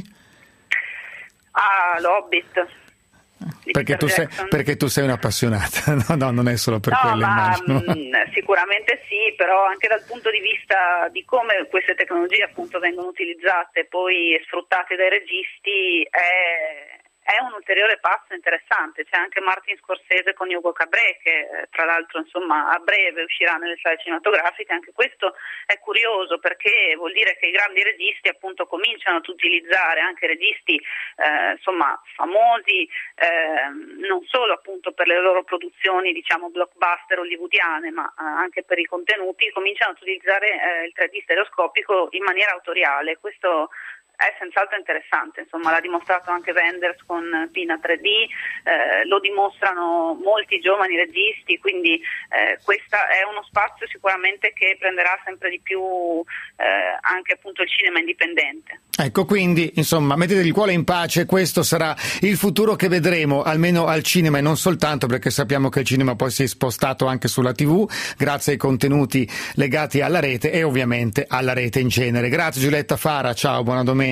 Ah, l'Hobbit. Perché tu, sei, perché tu sei un'appassionata, no, no, non è solo per no, quello, ma, immagino. Mh, sicuramente sì, però anche dal punto di vista di come queste tecnologie appunto vengono utilizzate poi e sfruttate dai registi è, è un ulteriore passo interessante. C'è anche Martin Scorsese con Hugo Cabret che eh, tra l'altro insomma a breve uscirà nelle sale cinematografiche. Anche questo è curioso perché vuol dire che i grandi registi appunto cominciano ad utilizzare anche registi eh, insomma famosi eh, non solo appunto per le loro produzioni diciamo blockbuster hollywoodiane, ma eh, anche per i contenuti, cominciano ad utilizzare eh, il tre D stereoscopico in maniera autoriale. Questo è senz'altro interessante, insomma l'ha dimostrato anche Wenders con Pina tre D, eh, lo dimostrano molti giovani registi, quindi eh, questo è uno spazio sicuramente che prenderà sempre di più eh, anche appunto il cinema indipendente. Ecco, quindi insomma mettete il cuore in pace, questo sarà il futuro che vedremo almeno al cinema e non soltanto, perché sappiamo che il cinema poi si è spostato anche sulla tivù grazie ai contenuti legati alla rete e ovviamente alla rete in genere. Grazie Giulietta Fara, ciao, buona domenica.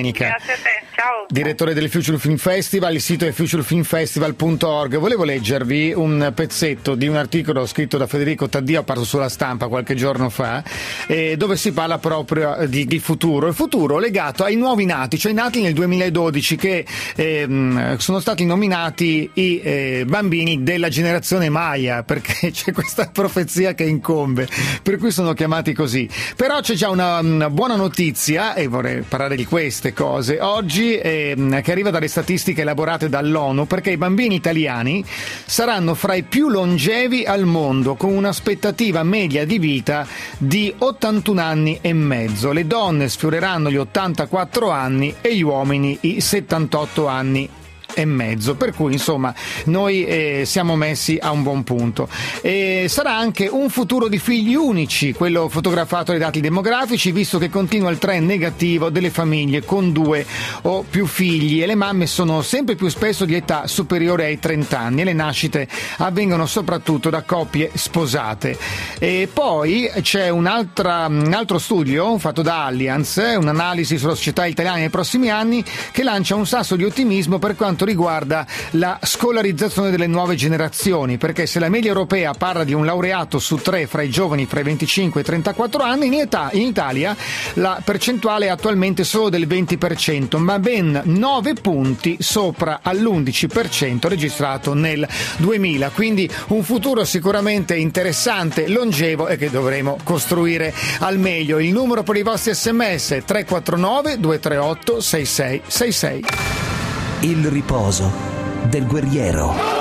Domenica. Grazie a te, ciao. Direttore del Future Film Festival, il sito è future film festival punto org. Volevo leggervi un pezzetto di un articolo scritto da Federico Taddio, apparso sulla Stampa qualche giorno fa, eh, dove si parla proprio di, di futuro. Il futuro legato ai nuovi nati, cioè nati nel duemiladodici, che eh, sono stati nominati i eh, bambini della generazione Maya, perché c'è questa profezia che incombe, per cui sono chiamati così. Però c'è già una, una buona notizia, e vorrei parlare di queste cose oggi, eh, che arriva dalle statistiche elaborate dall'ONU, perché i bambini italiani saranno fra i più longevi al mondo, con un'aspettativa media di vita di ottantuno anni e mezzo. Le donne sfioreranno gli ottantaquattro anni e gli uomini i settantotto anni e mezzo, per cui insomma noi eh, siamo messi a un buon punto. E sarà anche un futuro di figli unici, quello fotografato dai dati demografici, visto che continua il trend negativo delle famiglie con due o più figli, e le mamme sono sempre più spesso di età superiore ai trenta anni, e le nascite avvengono soprattutto da coppie sposate. E poi c'è un'altra, un altro studio fatto da Allianz, un'analisi sulla società italiana nei prossimi anni, che lancia un sasso di ottimismo per quanto riguarda la scolarizzazione delle nuove generazioni, perché se la media europea parla di un laureato su tre fra i giovani fra i venticinque e i trentaquattro anni, in, età, in Italia la percentuale è attualmente solo del venti per cento, ma ben nove punti sopra all'undici per cento registrato nel duemila. Quindi un futuro sicuramente interessante, longevo, e che dovremo costruire al meglio. Il numero per i vostri sms tre quattro nove due tre otto sei sei sei sei. Il riposo del guerriero.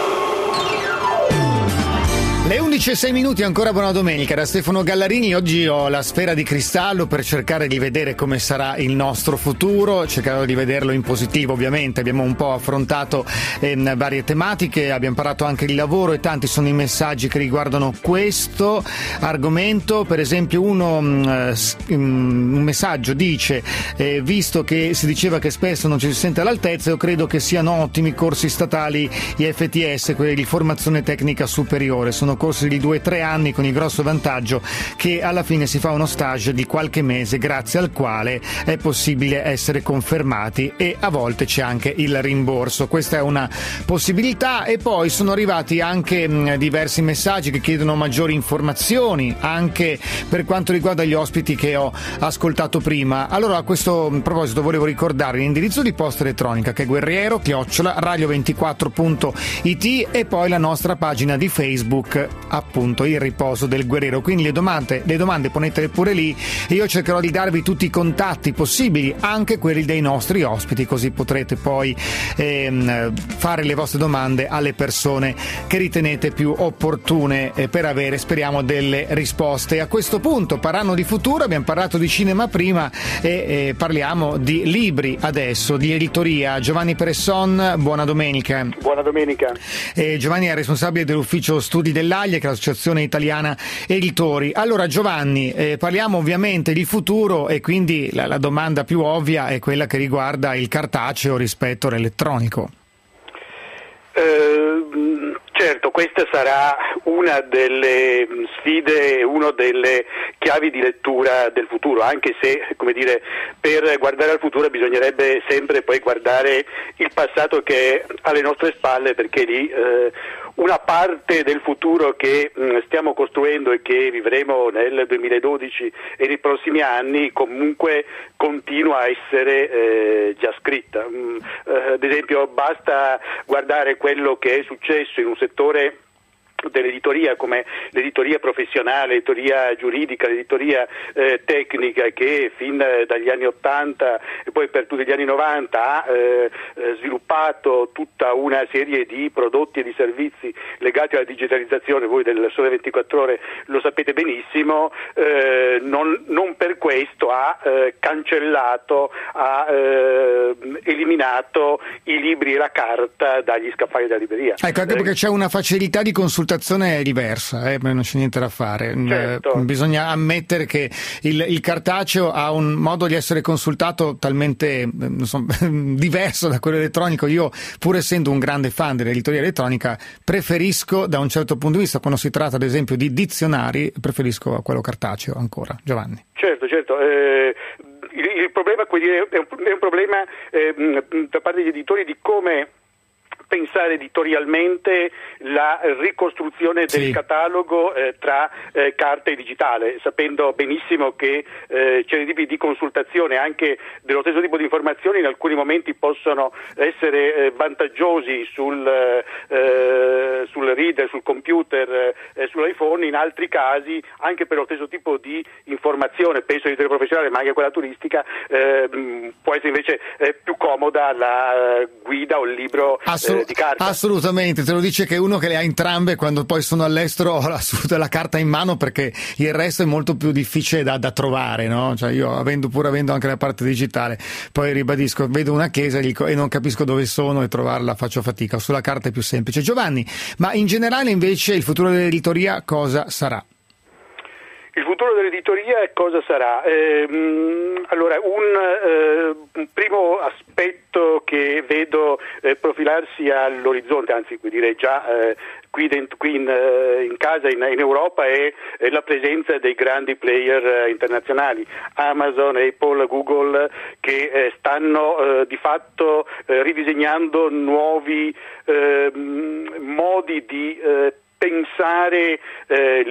Le undici e sei minuti, ancora buona domenica da Stefano Gallarini. Oggi ho la sfera di cristallo per cercare di vedere come sarà il nostro futuro, cercherò di vederlo in positivo ovviamente. Abbiamo un po' affrontato eh, varie tematiche, abbiamo parlato anche di lavoro e tanti sono i messaggi che riguardano questo argomento. Per esempio uno, um, un messaggio dice, eh, visto che si diceva che spesso non ci si sente all'altezza, io credo che siano ottimi i corsi statali I F T S, quelli di formazione tecnica superiore. Sono corsi di due o tre anni con il grosso vantaggio che alla fine si fa uno stage di qualche mese, grazie al quale è possibile essere confermati, e a volte c'è anche il rimborso. Questa è una possibilità. E poi sono arrivati anche mh, diversi messaggi che chiedono maggiori informazioni anche per quanto riguarda gli ospiti che ho ascoltato prima. Allora, a questo proposito volevo ricordare l'indirizzo di posta elettronica, che è guerriero chiocciola radio ventiquattro punto it, e poi la nostra pagina di Facebook, appunto Il Riposo del Guerriero. Quindi le domande, le domande ponetele pure lì, e io cercherò di darvi tutti i contatti possibili, anche quelli dei nostri ospiti, così potrete poi ehm, fare le vostre domande alle persone che ritenete più opportune, eh, per avere, speriamo, delle risposte. A questo punto, parlando di futuro, abbiamo parlato di cinema prima e eh, parliamo di libri adesso, di editoria. Giovanni Peresson, buona domenica. Buona domenica. Eh, Giovanni è responsabile dell'ufficio studi dell'A I E, che è l'Associazione Italiana Editori. Allora Giovanni, eh, parliamo ovviamente di futuro, e quindi la, la domanda più ovvia è quella che riguarda il cartaceo rispetto all'elettronico. Uh, certo, questa sarà una delle sfide, una delle chiavi di lettura del futuro, anche se, come dire, per guardare al futuro bisognerebbe sempre poi guardare il passato che è alle nostre spalle, perché lì eh, una parte del futuro che mh, stiamo costruendo e che vivremo nel duemiladodici e nei prossimi anni comunque continua a essere eh, già scritta. Mm, eh, ad esempio, basta guardare quello che è successo in un settore dell'editoria come l'editoria professionale, l'editoria giuridica, l'editoria eh, tecnica, che fin eh, dagli anni ottanta e poi per tutti gli anni novanta ha eh, sviluppato tutta una serie di prodotti e di servizi legati alla digitalizzazione. Voi del Sole ventiquattro Ore lo sapete benissimo. eh, non, non per questo ha eh, cancellato, ha eh, eliminato i libri e la carta dagli scaffali della libreria. Ecco, anche perché c'è una facilità di consultazione è diversa, eh, non c'è niente da fare. Certo. Eh, bisogna ammettere che il, il cartaceo ha un modo di essere consultato talmente non so, diverso da quello elettronico. Io, pur essendo un grande fan dell'editoria elettronica, preferisco, da un certo punto di vista, quando si tratta ad esempio di dizionari, preferisco quello cartaceo ancora. Giovanni. Certo, certo. Eh... il, il problema è un, è un problema eh, da parte degli editori di come pensare editorialmente la ricostruzione del sì. catalogo eh, tra eh, carta e digitale, sapendo benissimo che eh, certi tipi di consultazione anche dello stesso tipo di informazioni in alcuni momenti possono essere eh, vantaggiosi sul, eh, sul reader, sul computer, eh, sull'iPhone, in altri casi anche per lo stesso tipo di informazione, penso di professionale ma anche quella turistica, eh, può essere invece eh, più comoda la guida o il libro Assolut- eh, di carta. Assolutamente, te lo dice che uno che le ha entrambe quando poi sono all'estero ho la, la carta in mano, perché il resto è molto più difficile da, da trovare, no? Cioè io avendo pur avendo anche la parte digitale, poi ribadisco, vedo una chiesa e, dico, e non capisco dove sono e trovarla faccio fatica, sulla carta è più semplice. Giovanni, ma in generale invece il futuro dell'editoria cosa sarà? Il futuro dell'editoria cosa sarà? Eh, allora, un, eh, un primo aspetto che vedo eh, profilarsi all'orizzonte, anzi direi già eh, qui, dentro, qui in, eh, in casa, in, in Europa, è, è la presenza dei grandi player eh, internazionali, Amazon, Apple, Google, che eh, stanno eh, di fatto eh, ridisegnando nuovi eh, modi di eh, pensare eh,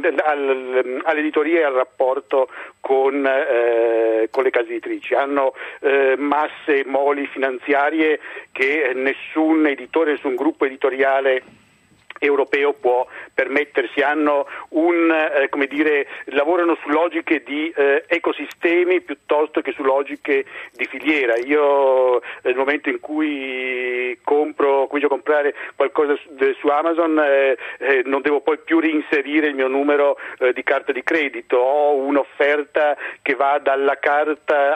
all'editoria e al rapporto con, eh, con le case editrici. Hanno eh, masse, moli finanziarie che nessun editore, nessun gruppo editoriale europeo può permettersi. Hanno un eh, come dire, lavorano su logiche di eh, ecosistemi piuttosto che su logiche di filiera. Io nel momento in cui compro, comincio a comprare qualcosa su, de, su Amazon eh, eh, non devo poi più reinserire il mio numero eh, di carta di credito, ho un'offerta che va dalla carta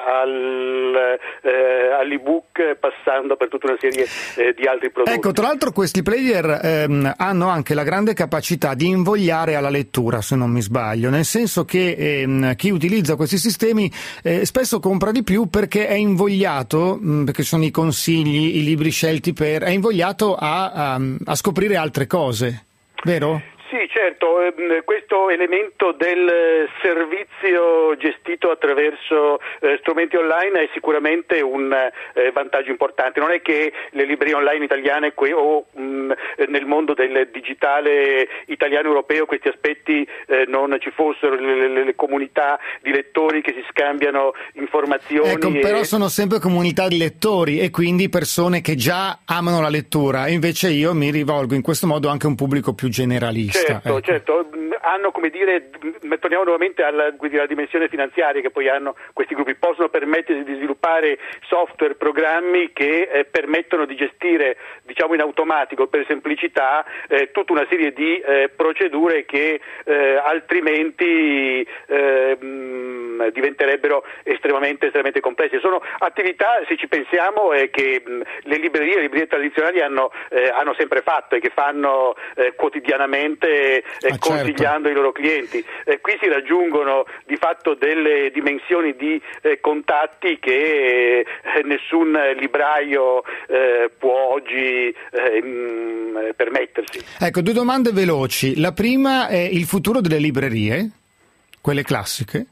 al, eh, all'ebook passando per tutta una serie eh, di altri prodotti. Ecco, tra l'altro questi player ehm, hanno hanno anche la grande capacità di invogliare alla lettura, se non mi sbaglio, nel senso che ehm, chi utilizza questi sistemi eh, spesso compra di più perché è invogliato, mh, perché sono i consigli, i libri scelti per, è invogliato a, a, a scoprire altre cose, vero? Sì, certo, questo elemento del servizio gestito attraverso eh, strumenti online è sicuramente un eh, vantaggio importante. Non è che le librerie online italiane que- o mh, nel mondo del digitale italiano europeo questi aspetti eh, non ci fossero, le, le, le comunità di lettori che si scambiano informazioni. Ecco, e... però sono sempre comunità di lettori e quindi persone che già amano la lettura, e invece io mi rivolgo in questo modo anche a un pubblico più generalista. Certo, ecco. certo, hanno, come dire, torniamo nuovamente alla, quindi, alla dimensione finanziaria che poi hanno questi gruppi, possono permettersi di sviluppare software, programmi che eh, permettono di gestire, diciamo in automatico, per semplicità, eh, tutta una serie di eh, procedure che eh, altrimenti eh, mh, diventerebbero estremamente, estremamente complesse. Sono attività, se ci pensiamo, eh, che mh, le librerie, le librerie tradizionali hanno, eh, hanno sempre fatto e che fanno eh, quotidianamente eh, ah, consigliando certo. i loro clienti. Eh, qui si raggiungono di fatto delle dimensioni di eh, contatti che eh, nessun libraio eh, può oggi eh, mh, permettersi. Ecco, due domande veloci. La prima è il futuro delle librerie, quelle classiche.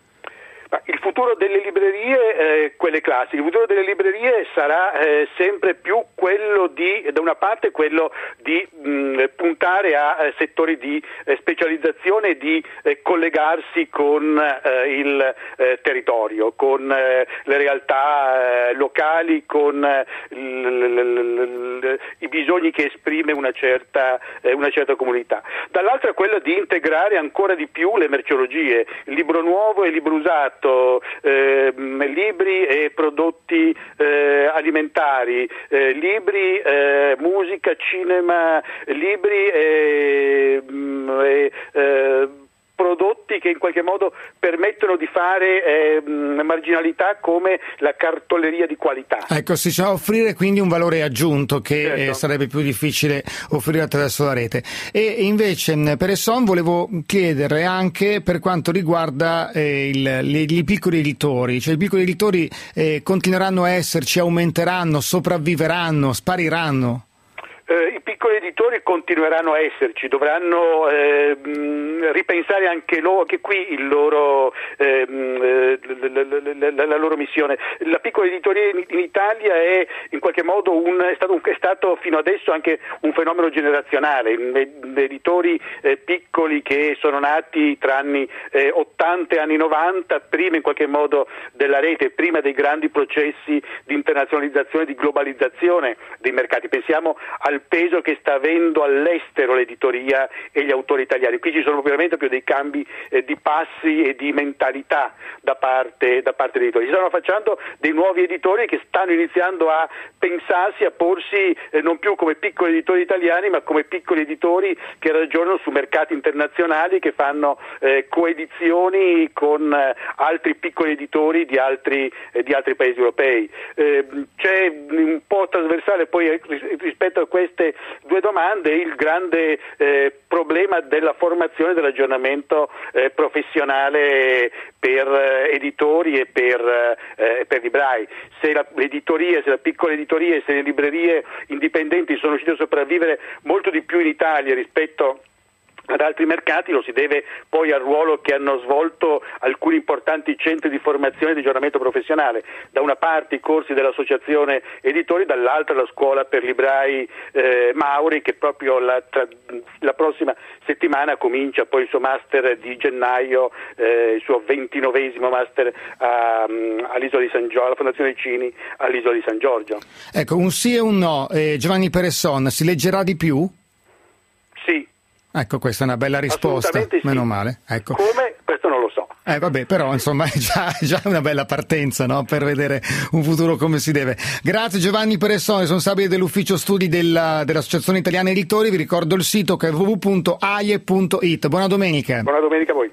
Il futuro delle librerie, eh, quelle classiche, il futuro delle librerie sarà eh, sempre più quello di, da una parte, quello di mh, puntare a eh, settori di eh, specializzazione e di eh, collegarsi con eh, il eh, territorio, con eh, le realtà eh, locali, con eh, l, l, l, i bisogni che esprime una certa, eh, una certa comunità. Dall'altra quella di integrare ancora di più le merceologie, il libro nuovo e il libro usato, Eh, libri e prodotti eh, alimentari, eh, libri, eh, musica, cinema, libri e eh, eh, prodotti che in qualche modo permettono di fare eh, marginalità come la cartoleria di qualità. Ecco, si sa offrire quindi un valore aggiunto che certo. eh, sarebbe più difficile offrire attraverso la rete. E invece per Esson volevo chiedere anche per quanto riguarda eh, il, le, i piccoli editori, cioè i piccoli editori eh, continueranno a esserci, aumenteranno, sopravviveranno, spariranno? Eh, I piccoli editori continueranno a esserci, dovranno eh, ripensare anche loro, anche qui il loro, eh, la, la, la loro missione. La piccola editoria in, in Italia è in qualche modo un, è, stato un, è stato fino adesso anche un fenomeno generazionale, editori eh, piccoli che sono nati tra anni eh, ottanta e anni novanta, prima in qualche modo della rete, prima dei grandi processi di internazionalizzazione, di globalizzazione dei mercati. Pensiamo al peso che sta avendo all'estero l'editoria e gli autori italiani. Qui ci sono veramente più dei cambi eh, di passi e di mentalità da parte, da parte degli editori. Si stanno affacciando dei nuovi editori che stanno iniziando a pensarsi, a porsi eh, non più come piccoli editori italiani, ma come piccoli editori che ragionano su mercati internazionali, che fanno eh, coedizioni con eh, altri piccoli editori di altri, eh, di altri paesi europei. Eh, c'è un po' trasversale poi eh, rispetto a queste due domande il grande eh, problema della formazione e dell'aggiornamento eh, professionale per eh, editori e per, eh, per librai. Se la, l'editoria, se la piccola editoria e se le librerie indipendenti sono riuscite a sopravvivere molto di più in Italia rispetto ad altri mercati, lo si deve poi al ruolo che hanno svolto alcuni importanti centri di formazione e di aggiornamento professionale. Da una parte i corsi dell'associazione editori, dall'altra la scuola per librai eh, Mauri, che proprio la, tra, la prossima settimana comincia poi il suo master di gennaio, eh, il suo ventinovesimo master a, all'isola di San Giorgio, alla Fondazione Cini all'isola di San Giorgio. Ecco, un sì e un no. Eh, Giovanni Peresson, si leggerà di più? Sì. Ecco, questa è una bella risposta, sì. Meno male. Ecco. Come? Questo non lo so. Eh vabbè, però insomma è già, già una bella partenza, no? Per vedere un futuro come si deve. Grazie Giovanni Peresson, responsabile dell'ufficio studi della, dell'Associazione Italiana Editori. Vi ricordo il sito che è w w w punto a i e punto i t. Buona domenica. Buona domenica a voi.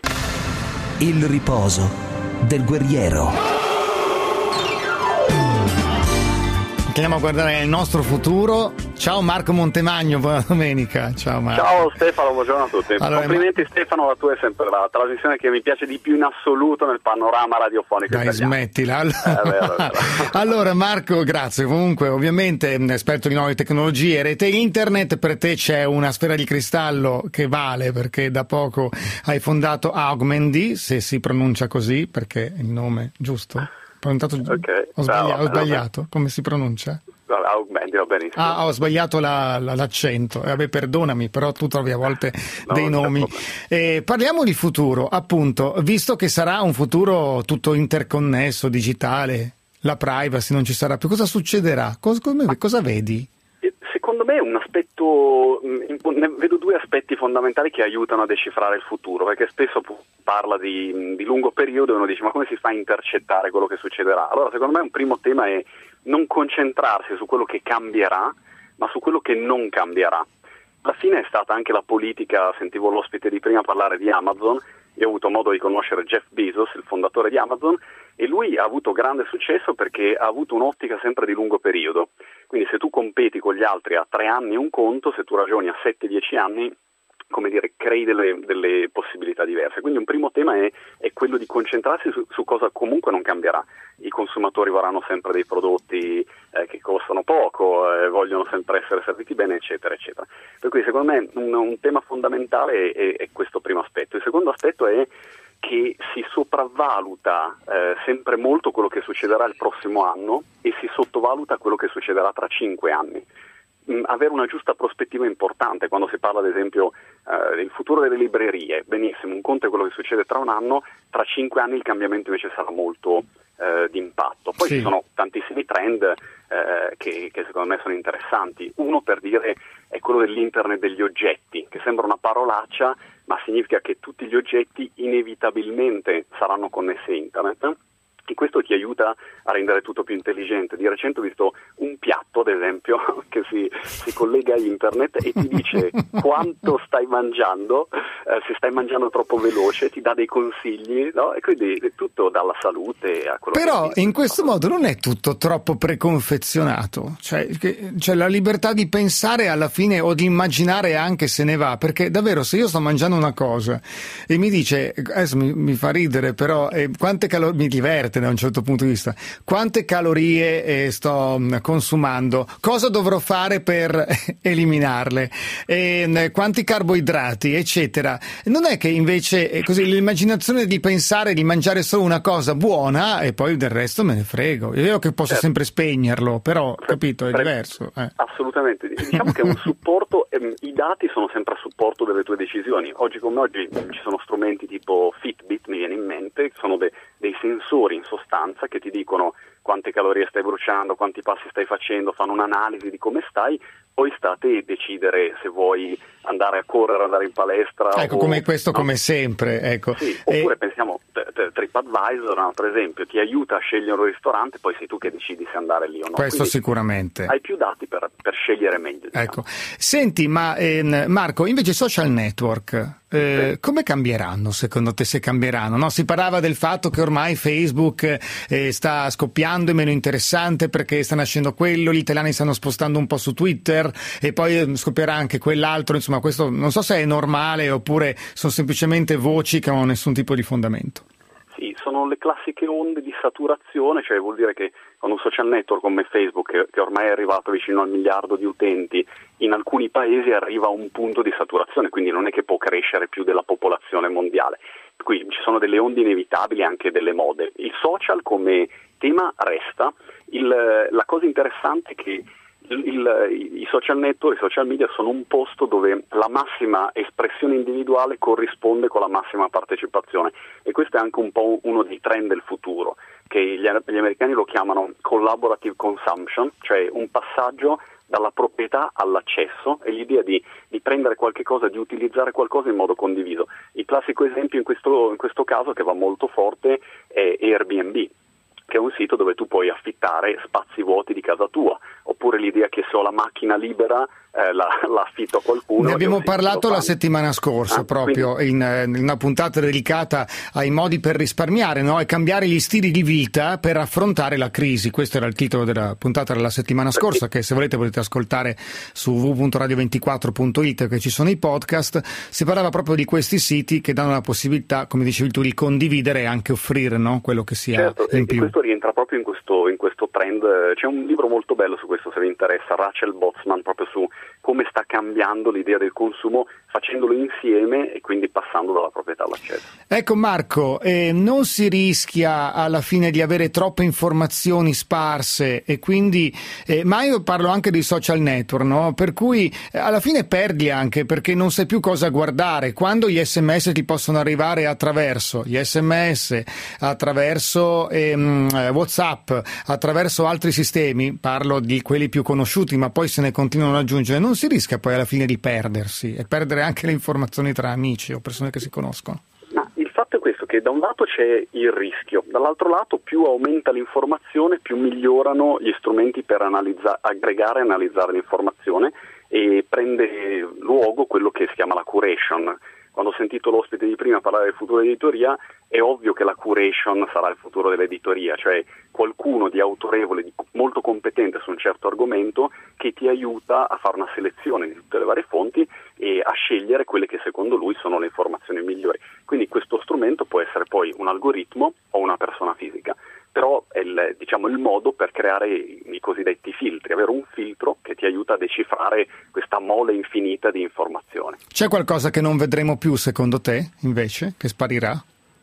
Il riposo del guerriero. Andiamo a guardare il nostro futuro. Ciao Marco Montemagno, buona domenica. Ciao Marco. Ciao Stefano, buongiorno a tutti. Allora, complimenti ma... Stefano, la tua è sempre la trasmissione che mi piace di più in assoluto nel panorama radiofonico Dai, italiano. smettila. Allora... È vero, è vero. Allora Marco, grazie. Comunque, ovviamente, esperto di nuove tecnologie, rete internet, per te c'è una sfera di cristallo che vale, perché da poco hai fondato Augmenty, se si pronuncia così, perché è il nome giusto? Pronunciato giù? Okay. Ho sbagliato, no, ho sbagliato. No, come si pronuncia? Augmenty, va benissimo. Ah, ho sbagliato la, la, l'accento. Eh, vabbè, perdonami, però tu trovi a volte no, dei nomi. Eh, parliamo di futuro, appunto, visto che sarà un futuro tutto interconnesso, digitale, la privacy non ci sarà più. Cosa succederà? Cosa, come, cosa vedi? Secondo me un aspetto, ne vedo due aspetti fondamentali che aiutano a decifrare il futuro, perché spesso parla di, di lungo periodo e uno dice ma come si fa a intercettare quello che succederà? Allora secondo me un primo tema è non concentrarsi su quello che cambierà, ma su quello che non cambierà. Alla fine è stata anche la politica, sentivo l'ospite di prima parlare di Amazon, io ho avuto modo di conoscere Jeff Bezos, il fondatore di Amazon, e lui ha avuto grande successo perché ha avuto un'ottica sempre di lungo periodo. Quindi se tu competi con gli altri a tre anni un conto, se tu ragioni a sette dieci anni, come dire, crei delle, delle possibilità diverse. Quindi un primo tema è, è quello di concentrarsi su, su cosa comunque non cambierà. I consumatori vorranno sempre dei prodotti eh, che costano poco, eh, vogliono sempre essere serviti bene, eccetera, eccetera. Per cui secondo me un, un tema fondamentale è, è, è questo primo aspetto. Il secondo aspetto è che si sopravvaluta eh, sempre molto quello che succederà il prossimo anno e si sottovaluta quello che succederà tra cinque anni. Mh, avere una giusta prospettiva è importante quando si parla ad esempio eh, del futuro delle librerie. Benissimo, un conto è quello che succede tra un anno, tra cinque anni il cambiamento invece sarà molto eh, di impatto. Poi sì. Ci sono tantissimi trend eh, che, che secondo me sono interessanti. Uno, per dire, è quello dell'internet degli oggetti, che sembra una parolaccia, ma significa che tutti gli oggetti inevitabilmente saranno connessi a internet, e questo ti aiuta a rendere tutto più intelligente. Di recente ho visto un piatto, ad esempio, che si, si collega a internet e ti dice quanto stai mangiando, eh, se stai mangiando troppo veloce, ti dà dei consigli, no? E quindi tutto dalla salute a quello Però che in questo modo non è tutto troppo preconfezionato, cioè, che, cioè la libertà di pensare alla fine o di immaginare anche se ne va, perché davvero se io sto mangiando una cosa e mi dice, adesso mi, mi fa ridere, però eh, quante calorie, mi diverte da un certo punto punto di vista. Quante calorie eh, sto consumando? Cosa dovrò fare per eliminarle? E, quanti carboidrati, eccetera. Non è che invece è così l'immaginazione di pensare di mangiare solo una cosa buona e poi del resto me ne frego. È vero che posso certo. sempre spegnerlo, però, capito, è Pre- diverso. Eh. Assolutamente. Diciamo che è un supporto, ehm, i dati sono sempre a supporto delle tue decisioni. Oggi come oggi ci sono strumenti tipo Fitbit, mi viene in mente, sono de- dei sensori in sostanza che ti dicono quante calorie stai bruciando, quanti passi stai facendo, fanno un'analisi di come stai, poi sta a te decidere se vuoi andare a correre, andare in palestra. Ecco, o, come questo, no? come sempre. Ecco. Sì, oppure e... pensiamo, t- t- TripAdvisor, un altro esempio, ti aiuta a scegliere un ristorante, poi sei tu che decidi se andare lì o no. Questo Quindi sicuramente. Hai più dati per, per scegliere meglio. Diciamo. Ecco. Senti, ma eh, Marco, invece social network, eh, sì. come cambieranno secondo te, se cambieranno? No? Si parlava del fatto che ormai Facebook eh, sta scoppiando, è meno interessante perché sta nascendo quello, gli italiani stanno spostando un po' su Twitter e poi scoppierà anche quell'altro, insomma questo non so se è normale oppure sono semplicemente voci che non hanno nessun tipo di fondamento. Sì, sono le classiche onde di saturazione, cioè vuol dire che con un social network come Facebook, che, che ormai è arrivato vicino al miliardo di utenti, in alcuni paesi arriva a un punto di saturazione, quindi non è che può crescere più della popolazione mondiale. Qui ci sono delle onde inevitabili, anche delle mode. Il social come tema resta. Il, la cosa interessante è che il, il, i social network, i social media sono un posto dove la massima espressione individuale corrisponde con la massima partecipazione, e questo è anche un po' uno dei trend del futuro, che gli, gli americani lo chiamano collaborative consumption, cioè un passaggio dalla proprietà all'accesso, e l'idea di, di prendere qualche cosa, di utilizzare qualcosa in modo condiviso. Il classico esempio in questo, in questo caso, che va molto forte, è Airbnb, che è un sito dove tu puoi affittare spazi vuoti di casa tua, oppure l'idea che se ho la macchina libera eh, la, la affitto a qualcuno. Ne abbiamo parlato la settimana scorsa, ah, proprio quindi... in, in una puntata dedicata ai modi per risparmiare, no? E cambiare gli stili di vita per affrontare la crisi. Questo era il titolo della puntata della settimana scorsa, che se volete potete ascoltare su w w w punto radio ventiquattro punto i t, che ci sono i podcast. Si parlava proprio di questi siti che danno la possibilità, come dicevi tu, di condividere e anche offrire, no? Quello che si certo, ha in più. Questo rientra proprio in questo, in questo trend. C'è un libro molto bello su questo, se vi interessa, Rachel Botsman, proprio su come sta cambiando l'idea del consumo, facendolo insieme e quindi passando dalla proprietà all'accesso. Ecco Marco, eh, non si rischia alla fine di avere troppe informazioni sparse, e quindi, eh, ma io parlo anche dei social network, no? Per cui eh, alla fine perdi anche, perché non sai più cosa guardare, quando gli sms ti possono arrivare attraverso gli sms, attraverso ehm, WhatsApp, attraverso altri sistemi, parlo di quelli più conosciuti, ma poi se ne continuano ad aggiungere, non si rischia poi alla fine di perdersi e perdere anche le informazioni tra amici o persone che si conoscono? Ma il fatto è questo, che da un lato c'è il rischio, dall'altro lato più aumenta l'informazione, più migliorano gli strumenti per analizza- aggregare e analizzare l'informazione, e prende luogo quello che si chiama la curation. Quando ho sentito l'ospite di prima parlare del futuro dell'editoria, è ovvio che la curation sarà il futuro dell'editoria, cioè qualcuno di autorevole, di molto competente su un certo argomento, che ti aiuta a fare una selezione di tutte le varie fonti e a scegliere quelle che secondo lui sono le informazioni migliori. Quindi questo strumento può essere poi un algoritmo o una persona fisica, però è il, diciamo, il modo per creare i cosiddetti filtri, avere un filtro che ti aiuta a decifrare questa mole infinita di informazioni. C'è qualcosa che non vedremo più secondo te, invece, che sparirà?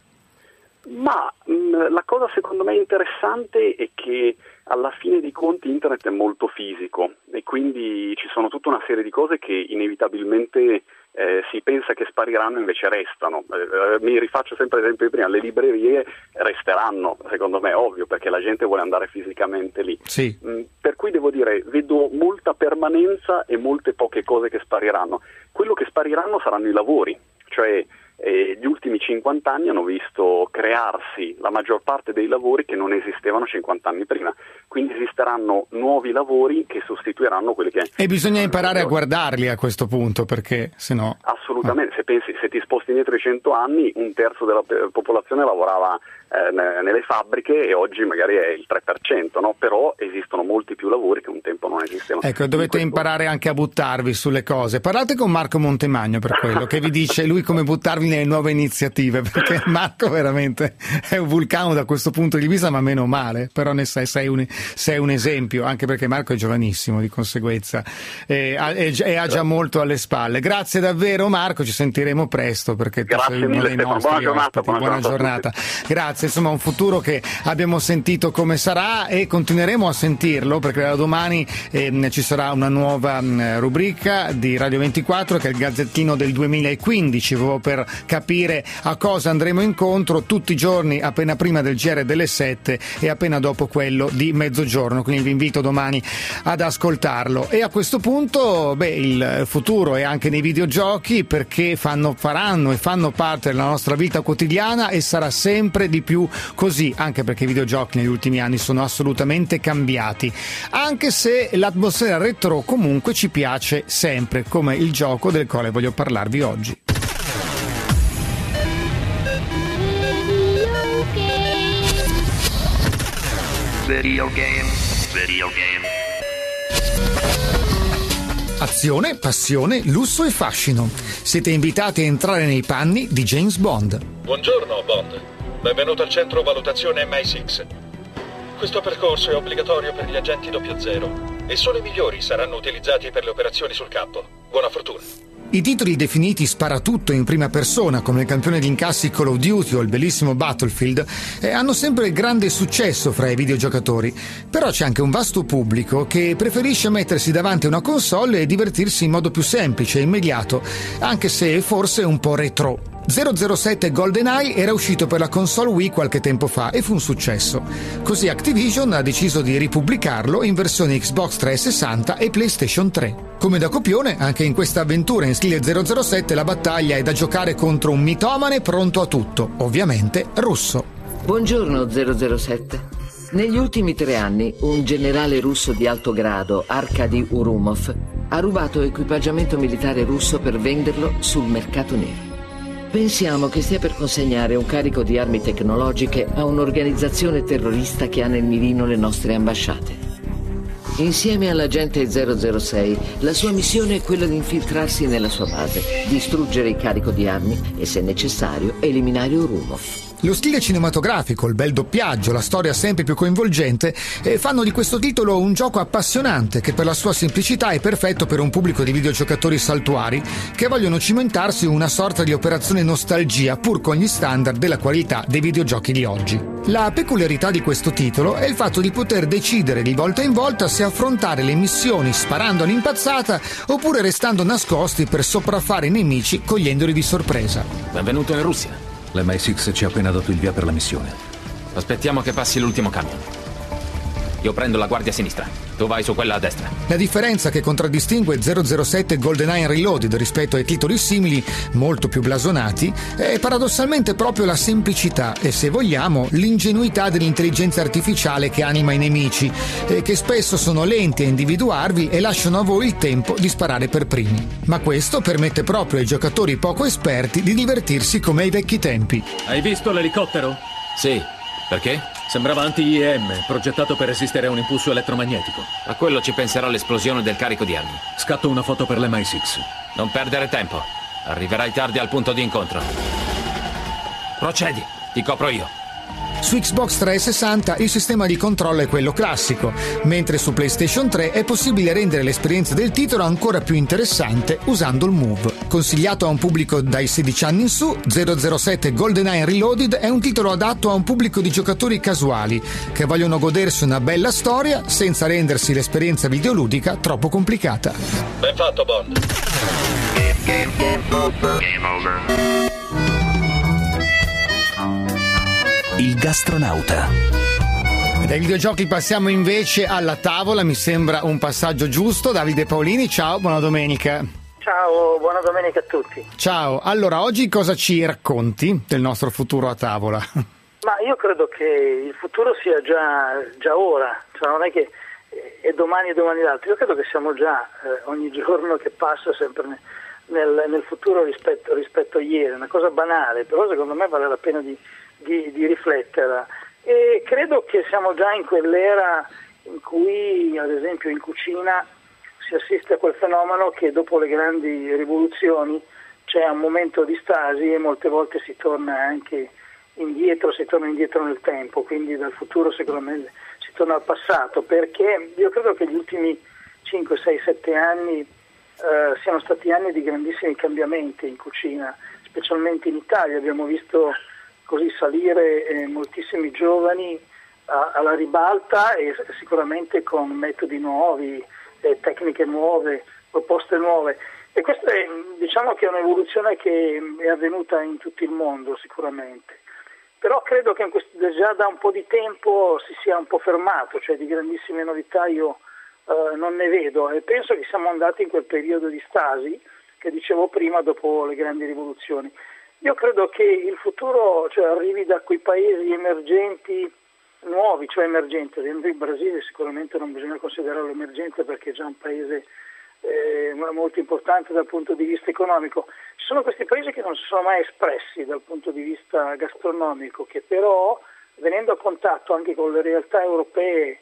Ma mh, la cosa secondo me interessante è che alla fine dei conti internet è molto fisico, e quindi ci sono tutta una serie di cose che inevitabilmente eh, si pensa che spariranno, invece restano. Eh, mi rifaccio sempre l'esempio di prima, le librerie resteranno, secondo me, ovvio, perché la gente vuole andare fisicamente lì. Sì. Mm, per cui devo dire, vedo molta permanenza e molte poche cose che spariranno. Quello che spariranno saranno i lavori, cioè E gli ultimi cinquanta anni hanno visto crearsi la maggior parte dei lavori che non esistevano cinquanta anni prima, quindi esisteranno nuovi lavori che sostituiranno quelli che... E bisogna imparare a guardarli a questo punto, perché se no... Assolutamente, ah. se pensi, se ti sposti indietro di cento anni, un terzo della popolazione lavorava eh, nelle fabbriche e oggi magari è il tre per cento, no? Però esistono molti più lavori che un tempo non esistevano. Ecco, dovete questo... imparare anche a buttarvi sulle cose. Parlate con Marco Montemagno per quello, che vi dice lui come buttarvi trovi nelle nuove iniziative, perché Marco veramente è un vulcano da questo punto di vista, ma meno male, però ne sei, sei, un, sei un esempio, anche perché Marco è giovanissimo di conseguenza e ha, e, e ha già molto alle spalle. Grazie davvero Marco, ci sentiremo presto perché tu sei uno dei nostri buona giornata, ospiti. buona Buona giornata. giornata. Grazie, insomma un futuro che abbiamo sentito come sarà e continueremo a sentirlo perché da domani eh, ci sarà una nuova mh, rubrica di Radio ventiquattro che è il Gazzettino del duemilaquindici, proprio per capire a cosa andremo incontro tutti i giorni appena prima del G R delle sette e appena dopo quello di mezzogiorno, quindi vi invito domani ad ascoltarlo. E a questo punto beh, il futuro è anche nei videogiochi perché fanno, faranno e fanno parte della nostra vita quotidiana e sarà sempre di più così, anche perché i videogiochi negli ultimi anni sono assolutamente cambiati, anche se l'atmosfera retro comunque ci piace sempre, come il gioco del quale voglio parlarvi oggi. Video game, video game. Azione, passione, lusso e fascino. Siete invitati a entrare nei panni di James Bond. Buongiorno Bond, benvenuto al centro valutazione M I sei. Questo percorso è obbligatorio per gli agenti doppio zero e solo i migliori saranno utilizzati per le operazioni sul campo. Buona fortuna. I titoli definiti sparatutto in prima persona, come il campione di incassi Call of Duty o il bellissimo Battlefield, eh, hanno sempre grande successo fra i videogiocatori. Però c'è anche un vasto pubblico che preferisce mettersi davanti a una console e divertirsi in modo più semplice e immediato, anche se forse un po' retro. zero zero sette GoldenEye era uscito per la console Wii qualche tempo fa e fu un successo. Così Activision ha deciso di ripubblicarlo in versioni Xbox trecentosessanta e PlayStation tre. Come da copione, anche in questa avventura in stile zero zero sette la battaglia è da giocare contro un mitomane pronto a tutto, ovviamente russo. Buongiorno zero zero sette. Negli ultimi tre anni un generale russo di alto grado, Arkady Urumov, ha rubato equipaggiamento militare russo per venderlo sul mercato nero. Pensiamo che stia per consegnare un carico di armi tecnologiche a un'organizzazione terrorista che ha nel mirino le nostre ambasciate. Insieme all'agente zero zero sei, la sua missione è quella di infiltrarsi nella sua base, distruggere il carico di armi e, se necessario, eliminare Urumov. Lo stile cinematografico, il bel doppiaggio, la storia sempre più coinvolgente eh, fanno di questo titolo un gioco appassionante che per la sua semplicità è perfetto per un pubblico di videogiocatori saltuari che vogliono cimentarsi una sorta di operazione nostalgia pur con gli standard della qualità dei videogiochi di oggi. La peculiarità di questo titolo è il fatto di poter decidere di volta in volta se affrontare le missioni sparando all'impazzata oppure restando nascosti per sopraffare i nemici cogliendoli di sorpresa. Benvenuto in Russia. L'M I sei ci ha appena dato il via per la missione. Aspettiamo che passi l'ultimo camion. Io prendo la guardia a sinistra, tu vai su quella a destra. La differenza che contraddistingue zero zero sette GoldenEye Reloaded rispetto ai titoli simili, molto più blasonati, è paradossalmente proprio la semplicità e, se vogliamo, l'ingenuità dell'intelligenza artificiale che anima i nemici, e che spesso sono lenti a individuarvi e lasciano a voi il tempo di sparare per primi. Ma questo permette proprio ai giocatori poco esperti di divertirsi come ai vecchi tempi. Hai visto l'elicottero? Sì. Perché? Sembrava anti-I E M, progettato per resistere a un impulso elettromagnetico. A quello ci penserà l'esplosione del carico di armi. Scatto una foto per l'M I sei. Non perdere tempo. Arriverai tardi al punto di incontro. Procedi, ti copro io. Su Xbox trecentosessanta il sistema di controllo è quello classico, mentre su PlayStation tre è possibile rendere l'esperienza del titolo ancora più interessante usando il Move. Consigliato a un pubblico dai sedici anni in su, zero zero sette GoldenEye Reloaded è un titolo adatto a un pubblico di giocatori casuali che vogliono godersi una bella storia senza rendersi l'esperienza videoludica troppo complicata. Ben fatto, Bond. Game, game, over. Game over. Il gastronauta. Dai videogiochi passiamo invece alla tavola, mi sembra un passaggio giusto. Davide Paolini, ciao, buona domenica. Ciao, buona domenica a tutti. Ciao, allora oggi cosa ci racconti del nostro futuro a tavola? Ma io credo che il futuro sia già, già ora, cioè non è che è domani e domani l'altro, io credo che siamo già eh, ogni giorno che passa sempre nel, nel, nel futuro rispetto, rispetto a ieri, è una cosa banale, però secondo me vale la pena di Di, di riflettere, e credo che siamo già in quell'era in cui, ad esempio, in cucina si assiste a quel fenomeno che dopo le grandi rivoluzioni c'è un momento di stasi e molte volte si torna anche indietro, si torna indietro nel tempo, quindi dal futuro sicuramente si torna al passato, perché io credo che gli ultimi cinque, sei, sette anni eh, siano stati anni di grandissimi cambiamenti in cucina, specialmente in Italia. Abbiamo visto così salire eh, moltissimi giovani a, alla ribalta e sicuramente con metodi nuovi, eh, tecniche nuove, proposte nuove. E questa è, diciamo che è un'evoluzione che è avvenuta in tutto il mondo sicuramente, però credo che in questo, già da un po' di tempo si sia un po' fermato, cioè di grandissime novità io eh, non ne vedo, e penso che siamo andati in quel periodo di stasi che dicevo prima dopo le grandi rivoluzioni. Io credo che il futuro, cioè, arrivi da quei paesi emergenti nuovi, cioè emergenti, ad esempio il Brasile sicuramente non bisogna considerarlo emergente perché è già un paese Eh, molto importante dal punto di vista economico. Ci sono questi paesi che non si sono mai espressi dal punto di vista gastronomico, che però venendo a contatto anche con le realtà europee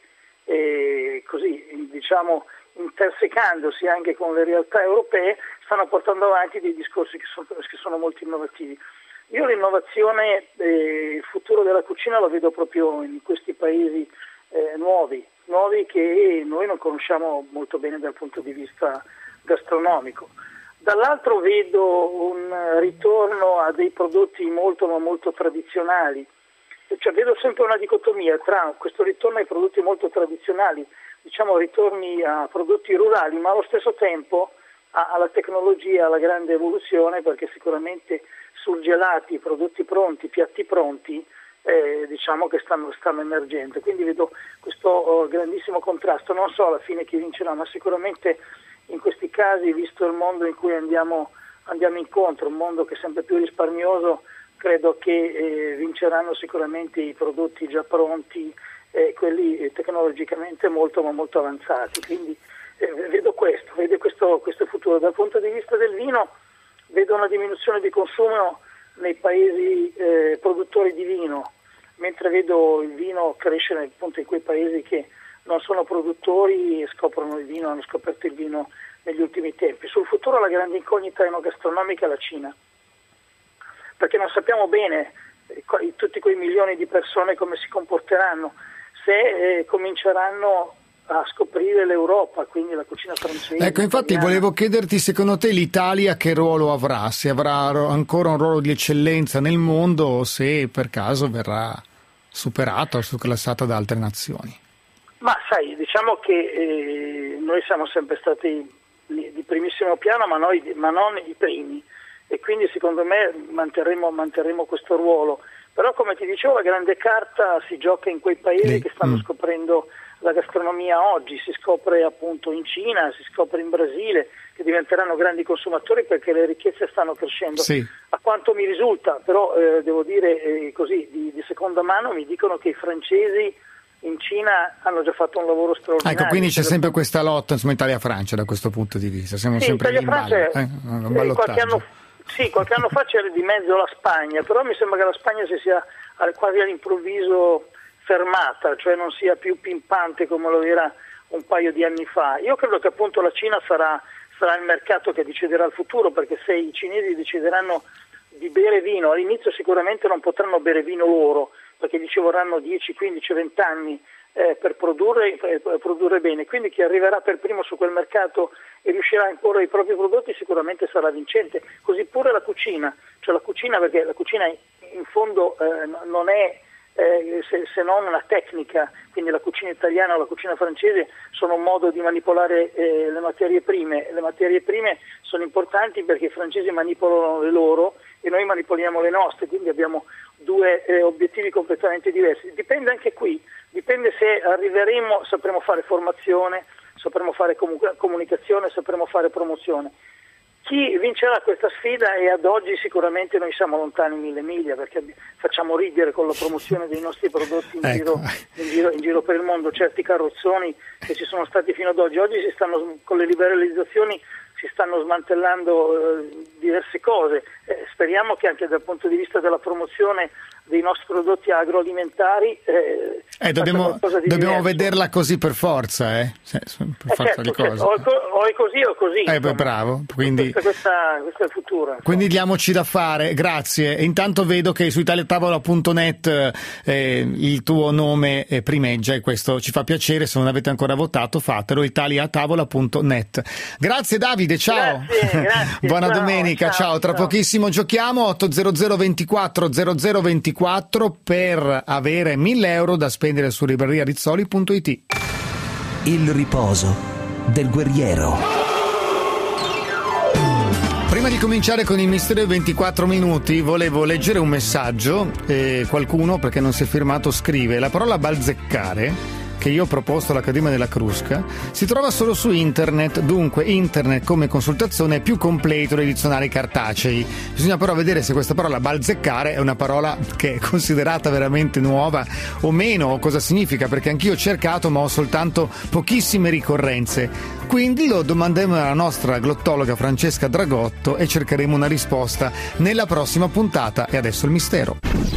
e così diciamo intersecandosi anche con le realtà europee stanno portando avanti dei discorsi che sono, che sono molto innovativi. Io l'innovazione e il futuro della cucina lo vedo proprio in questi paesi eh, nuovi nuovi che noi non conosciamo molto bene dal punto di vista gastronomico. Dall'altro vedo un ritorno a dei prodotti molto ma molto tradizionali, cioè vedo sempre una dicotomia tra questo ritorno ai prodotti molto tradizionali, diciamo ritorni a prodotti rurali, ma allo stesso tempo alla tecnologia, alla grande evoluzione, perché sicuramente surgelati, prodotti pronti, piatti pronti, Eh, diciamo che stanno, stanno emergendo, quindi vedo questo oh, grandissimo contrasto. Non so alla fine chi vincerà, ma sicuramente in questi casi, visto il mondo in cui andiamo, andiamo incontro, un mondo che è sempre più risparmioso, credo che eh, vinceranno sicuramente i prodotti già pronti, eh, quelli eh, tecnologicamente molto ma molto avanzati, quindi eh, vedo questo, vedo questo, questo futuro. Dal punto di vista del vino vedo una diminuzione di consumo nei paesi eh, produttori di vino, mentre vedo il vino crescere appunto in quei paesi che non sono produttori e scoprono il vino, hanno scoperto il vino negli ultimi tempi. Sul futuro la grande incognita enogastronomica è la Cina, perché non sappiamo bene eh, tutti quei milioni di persone come si comporteranno, se eh, cominceranno a scoprire l'Europa, quindi la cucina francese. Ecco, infatti italiana. Volevo chiederti, secondo te l'Italia che ruolo avrà? Se avrà ancora un ruolo di eccellenza nel mondo o se per caso verrà superata o surclassata da altre nazioni? Ma sai, diciamo che eh, noi siamo sempre stati di primissimo piano, ma, noi, ma non i primi, e quindi secondo me manterremo, manterremo questo ruolo. Però come ti dicevo, la grande carta si gioca in quei paesi che stanno mm. scoprendo la gastronomia oggi, si scopre appunto in Cina, si scopre in Brasile, che diventeranno grandi consumatori perché le ricchezze stanno crescendo. Sì. A quanto mi risulta, però eh, devo dire eh, così di, di seconda mano, mi dicono che i francesi in Cina hanno già fatto un lavoro straordinario. Ecco, quindi c'è sempre questa lotta, insomma, Italia-Francia da questo punto di vista, siamo sì, sempre in ballo, eh? eh, qualche anno, sì, qualche anno fa c'era di mezzo la Spagna, però mi sembra che la Spagna si sia quasi all'improvviso fermata, cioè non sia più pimpante come lo era un paio di anni fa. Io credo che appunto la Cina sarà, sarà il mercato che deciderà il futuro, perché se i cinesi decideranno di bere vino, all'inizio sicuramente non potranno bere vino loro, perché gli ci vorranno dieci, quindici, venti anni eh, per produrre, per produrre bene, quindi chi arriverà per primo su quel mercato e riuscirà a imporre i propri prodotti sicuramente sarà vincente. Così pure la cucina, cioè la cucina, perché la cucina in fondo eh, non è Eh, se, se non una tecnica, quindi la cucina italiana o la cucina francese sono un modo di manipolare eh, le materie prime. Le materie prime sono importanti perché i francesi manipolano le loro e noi manipoliamo le nostre, quindi abbiamo due eh, obiettivi completamente diversi. Dipende anche qui, dipende se arriveremo, sapremo fare formazione, sapremo fare comu- comunicazione, sapremo fare promozione. Chi vincerà questa sfida, e ad oggi sicuramente noi siamo lontani mille miglia perché facciamo ridere con la promozione dei nostri prodotti in, ecco. giro, in, giro, in giro per il mondo, certi carrozzoni che ci sono stati fino ad oggi. Oggi si stanno, con le liberalizzazioni si stanno smantellando eh, diverse cose, eh, speriamo che anche dal punto di vista della promozione dei nostri prodotti agroalimentari eh, Eh, dobbiamo dobbiamo vederla così per forza, eh? Cioè, per eh forza certo, di cose. certo. O, o è così o così. Eh, beh, bravo. Quindi... Questa, questa, questo è il futuro. Quindi diamoci da fare, grazie. E intanto vedo che su italiatavola punto net eh, il tuo nome eh, primeggia e questo ci fa piacere. Se non avete ancora votato, fatelo, italiatavola punto net. Grazie Davide, ciao. Grazie, grazie, Buona ciao, domenica, ciao. ciao. Tra ciao. pochissimo giochiamo ottocento ventiquattro zero zero ventiquattro per avere mille euro da spendere su libreria rizzoli punto it. Il riposo del guerriero. Prima di cominciare con il mistero dei ventiquattro minuti volevo leggere un messaggio. Eh, qualcuno, perché non si è firmato, scrive: la parola balzeccare, che io ho proposto all'Accademia della Crusca, si trova solo su internet, dunque internet come consultazione è più completo dei dizionari cartacei. Bisogna però vedere se questa parola balzeccare è una parola che è considerata veramente nuova o meno, o cosa significa, perché anch'io ho cercato ma ho soltanto pochissime ricorrenze. Quindi lo domanderemo alla nostra glottologa Francesca Dragotto e cercheremo una risposta nella prossima puntata. E adesso il mistero.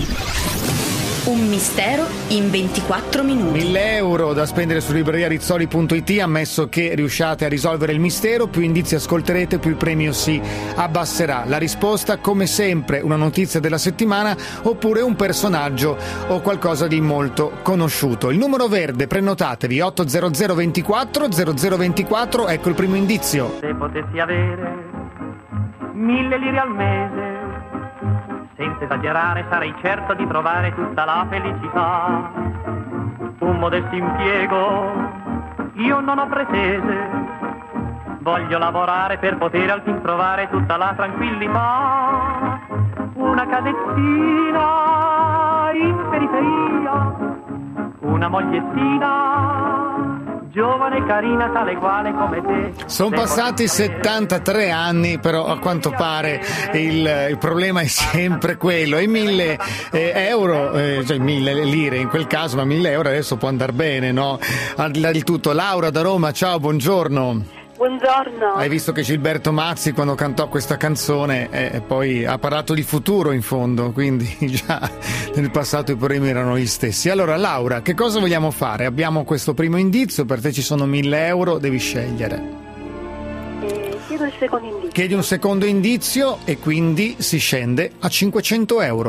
Un mistero in ventiquattro minuti. mille euro da spendere su libreria rizzoli punto it, ammesso che riusciate a risolvere il mistero. Più indizi ascolterete, più il premio si abbasserà. La risposta, come sempre, una notizia della settimana oppure un personaggio o qualcosa di molto conosciuto. Il numero verde, prenotatevi, ottocento ventiquattro zero zero ventiquattro, ecco il primo indizio. Se potessi avere mille lire al mese, senza esagerare sarei certo di trovare tutta la felicità. Un modesto impiego io non ho pretese, voglio lavorare per poter al fin trovare tutta la tranquillità. Una casettina in periferia, una mogliettina giovane e carina, tale e quale come te. Sono passati settantatré anni, però a quanto pare il, il problema è sempre quello. E mille eh, euro, eh, cioè mille lire in quel caso, ma mille euro adesso può andare bene, no? Al di là di tutto. Laura da Roma, ciao, buongiorno. Buongiorno. Hai visto che Gilberto Mazzi, quando cantò questa canzone, eh, poi ha parlato di futuro in fondo, quindi già nel passato i problemi erano gli stessi. Allora Laura, che cosa vogliamo fare? Abbiamo questo primo indizio, per te ci sono mille euro, devi scegliere. Eh, chiedo il secondo indizio. Chiedi un secondo indizio e quindi si scende a cinquecento euro.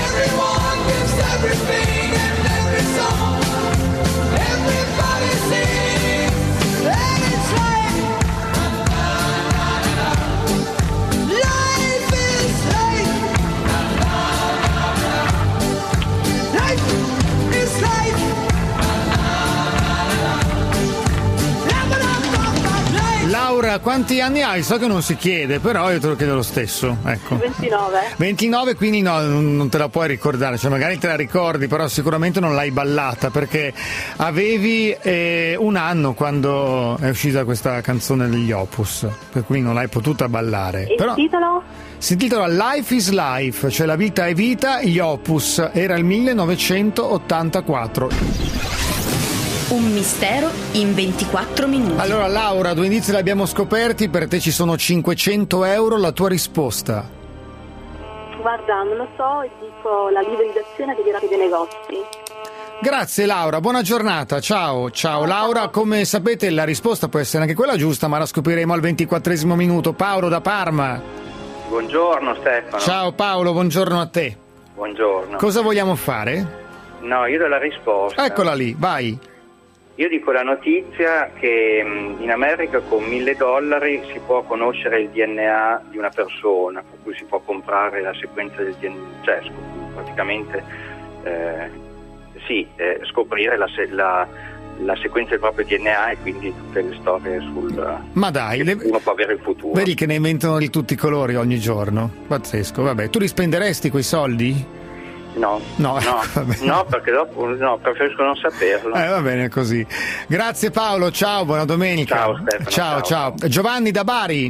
Laura, quanti anni hai? So che non si chiede, però io te lo chiedo lo stesso. Ecco. ventinove. ventinove, quindi no, non te la puoi ricordare, cioè magari te la ricordi, però sicuramente non l'hai ballata, perché avevi eh, un anno quando è uscita questa canzone degli Opus, per cui non l'hai potuta ballare. E però... il titolo? Si intitola Life is Life, cioè la vita è vita, gli Opus, era il millenovecentottantaquattro. Un mistero in ventiquattro minuti. Allora Laura, due indizi li abbiamo scoperti, per te ci sono cinquecento euro, la tua risposta? Guarda, non lo so, e dico la liberalizzazione dei grandi negozi. Grazie Laura, buona giornata, ciao. Ciao Laura, come sapete la risposta può essere anche quella giusta, ma la scopriremo al ventiquattresimo minuto. Paolo da Parma. Buongiorno Stefano. Ciao Paolo, buongiorno a te. Buongiorno. Cosa vogliamo fare? No, io do la risposta. Eccola lì, vai. Io dico la notizia che in America con mille dollari si può conoscere il D N A di una persona, per cui si può comprare la sequenza del D N A, cioè praticamente eh, sì, eh, scoprire la, la, la sequenza del proprio D N A e quindi tutte le storie sul... Ma dai, le... uno può avere il futuro. Vedi che ne inventano di tutti i colori ogni giorno, pazzesco. Vabbè, tu li spenderesti quei soldi? No, no, no, no, perché dopo no, preferisco non saperlo. Eh, va bene così. Grazie Paolo, ciao, buona domenica. Ciao Stefano. Ciao, ciao. ciao. Giovanni da Bari.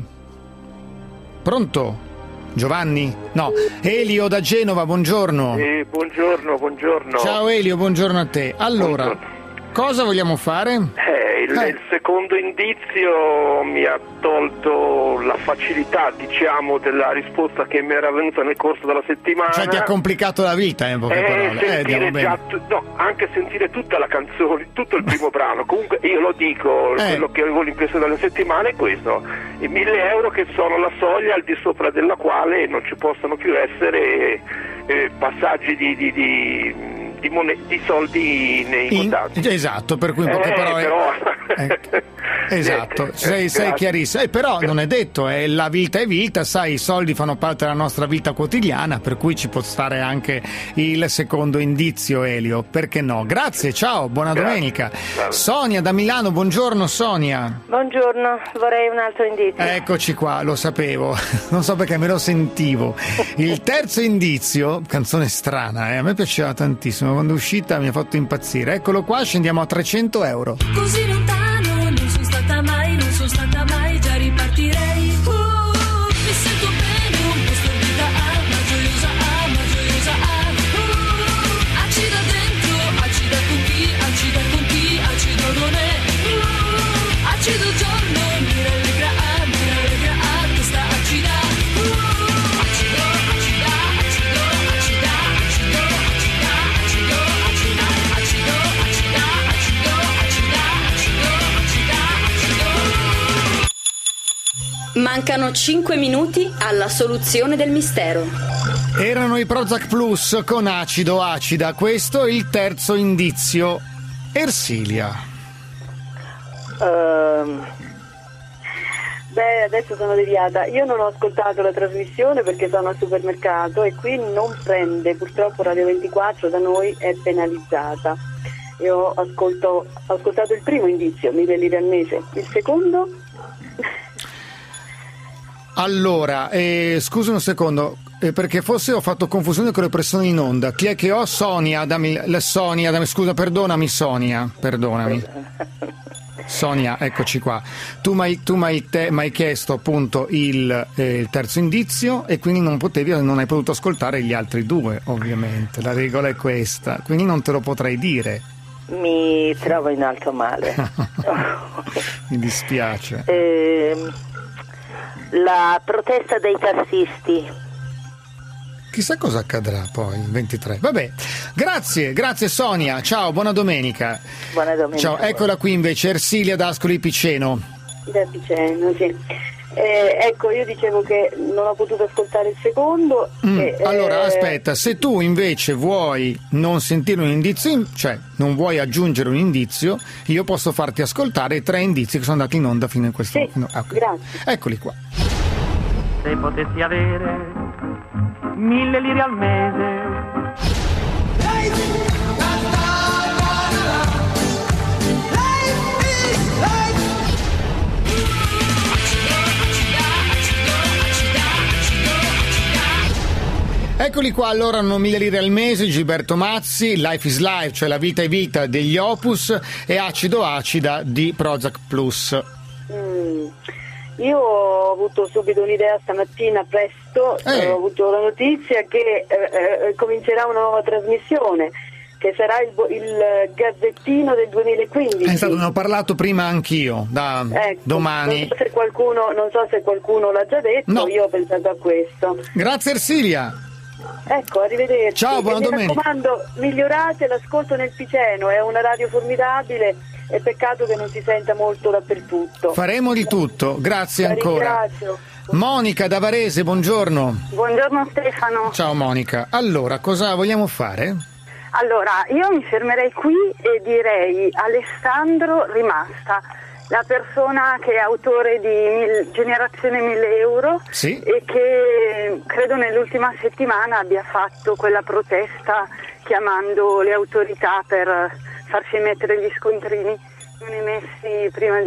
Pronto? Giovanni? No. Elio da Genova, buongiorno. Eh, buongiorno, buongiorno. Ciao Elio, buongiorno a te. Allora, buongiorno. Cosa vogliamo fare? Eh, il, Eh. il secondo indizio mi ha tolto la facilità, diciamo, della risposta che mi era venuta nel corso della settimana. Cioè ti ha complicato la vita, in poche Eh, parole. Eh, sentire andiamo bene. già tu- no, anche sentire tutta la canzone, tutto il primo brano. Comunque io lo dico, Eh. quello che avevo l'impressione della settimana è questo: i mille euro che sono la soglia al di sopra della quale non ci possono più essere eh, passaggi di, di, di, di, mone- di soldi nei In- contanti. esatto, per cui in poche Eh, parole. però- Esatto, Niente, sei, sei grazie. chiarissimo. Eh, però non è detto, eh, la vita è vita, sai, i soldi fanno parte della nostra vita quotidiana, per cui ci può stare anche il secondo indizio, Elio. Perché no? Grazie, ciao, buona Grazie. domenica. Sonia da Milano, buongiorno Sonia. Buongiorno, vorrei un altro indizio. Eccoci qua, lo sapevo, non so perché me lo sentivo. Il terzo indizio, canzone strana, eh? A me piaceva tantissimo, quando è uscita mi ha fatto impazzire. Eccolo qua, scendiamo a trecento euro. Così lontano, non sono stata mai, non sono stata mai, già ripartirei. Uh, mi sento bene, un po' stordita, ah, ma gioiosa, ah, ma gioiosa, ah. Uh, acida dentro, acida con chi, acida con chi, acido non è. Uh, acido giorno, mi rallegra, ah, mi rallegra, ah, questa acida. Uh, acido, acida, acido, acida, acido, acida, acido, acida, acido, acida, acido, acida, acido, acida, acido. Mancano cinque minuti alla soluzione del mistero. Erano i Prozac Plus con acido acida, questo è il terzo indizio. Ersilia. Ehm, beh, adesso sono deviata. Io non ho ascoltato la trasmissione perché sono al supermercato e qui non prende, purtroppo Radio ventiquattro da noi è penalizzata. Io ascolto, ho ascoltato il primo indizio, mille lire al mese. Il secondo? Allora, eh, scusa un secondo, eh, perché forse ho fatto confusione con le persone in onda. Chi è che ho? Sonia, dammi, la Sonia, dammi, scusa, perdonami Sonia, perdonami. Sonia, eccoci qua. Tu mi tu m'hai te- m'hai chiesto appunto il, eh, il terzo indizio e quindi non potevi, non hai potuto ascoltare gli altri due, ovviamente. La regola è questa, quindi non te lo potrei dire. Mi trovo in alto male. Mi dispiace. Ehm, la protesta dei tassisti. Chissà cosa accadrà poi il ventitré. Vabbè, grazie, grazie Sonia, ciao, buona domenica. Buona domenica. Ciao, eccola qui invece Ersilia da Ascoli Piceno. Da Piceno, sì. Eh, ecco, io dicevo che non ho potuto ascoltare il secondo. Mm, e, allora, eh, aspetta, se tu invece vuoi non sentire un indizio, cioè non vuoi aggiungere un indizio, io posso farti ascoltare i tre indizi che sono andati in onda fino a questo Sì, fino- ah, ok. grazie. Eccoli qua. Se potessi avere mille lire al mese. Eccoli qua, allora hanno mille lire al mese, Gilberto Mazzi, Life is Life, cioè La vita è vita degli Opus e Acido acida di Prozac Plus. mm, io ho avuto subito un'idea stamattina presto, Eh. ho avuto la notizia che eh, eh, comincerà una nuova trasmissione che sarà il, bo- il Gazzettino del duemilaquindici. È stato, ne ho parlato prima anch'io, da Ecco, domani. Non so se qualcuno, non so se qualcuno l'ha già detto, No. io ho pensato a questo. Grazie Ersilia. Ecco, arrivederci. Ciao, buona e mi domenica. raccomando, migliorate l'ascolto nel Piceno, è una radio formidabile, è peccato che non si senta molto dappertutto. Faremo di tutto, grazie La ancora. ringrazio. Monica da Varese, buongiorno. Buongiorno Stefano. Ciao Monica. Allora, cosa vogliamo fare? Allora, io mi fermerei qui e direi Alessandro Rimasta, la persona che è autore di Mil- Generazione mille euro Sì. e che credo nell'ultima settimana abbia fatto quella protesta chiamando le autorità per farsi emettere gli scontrini non emessi prima di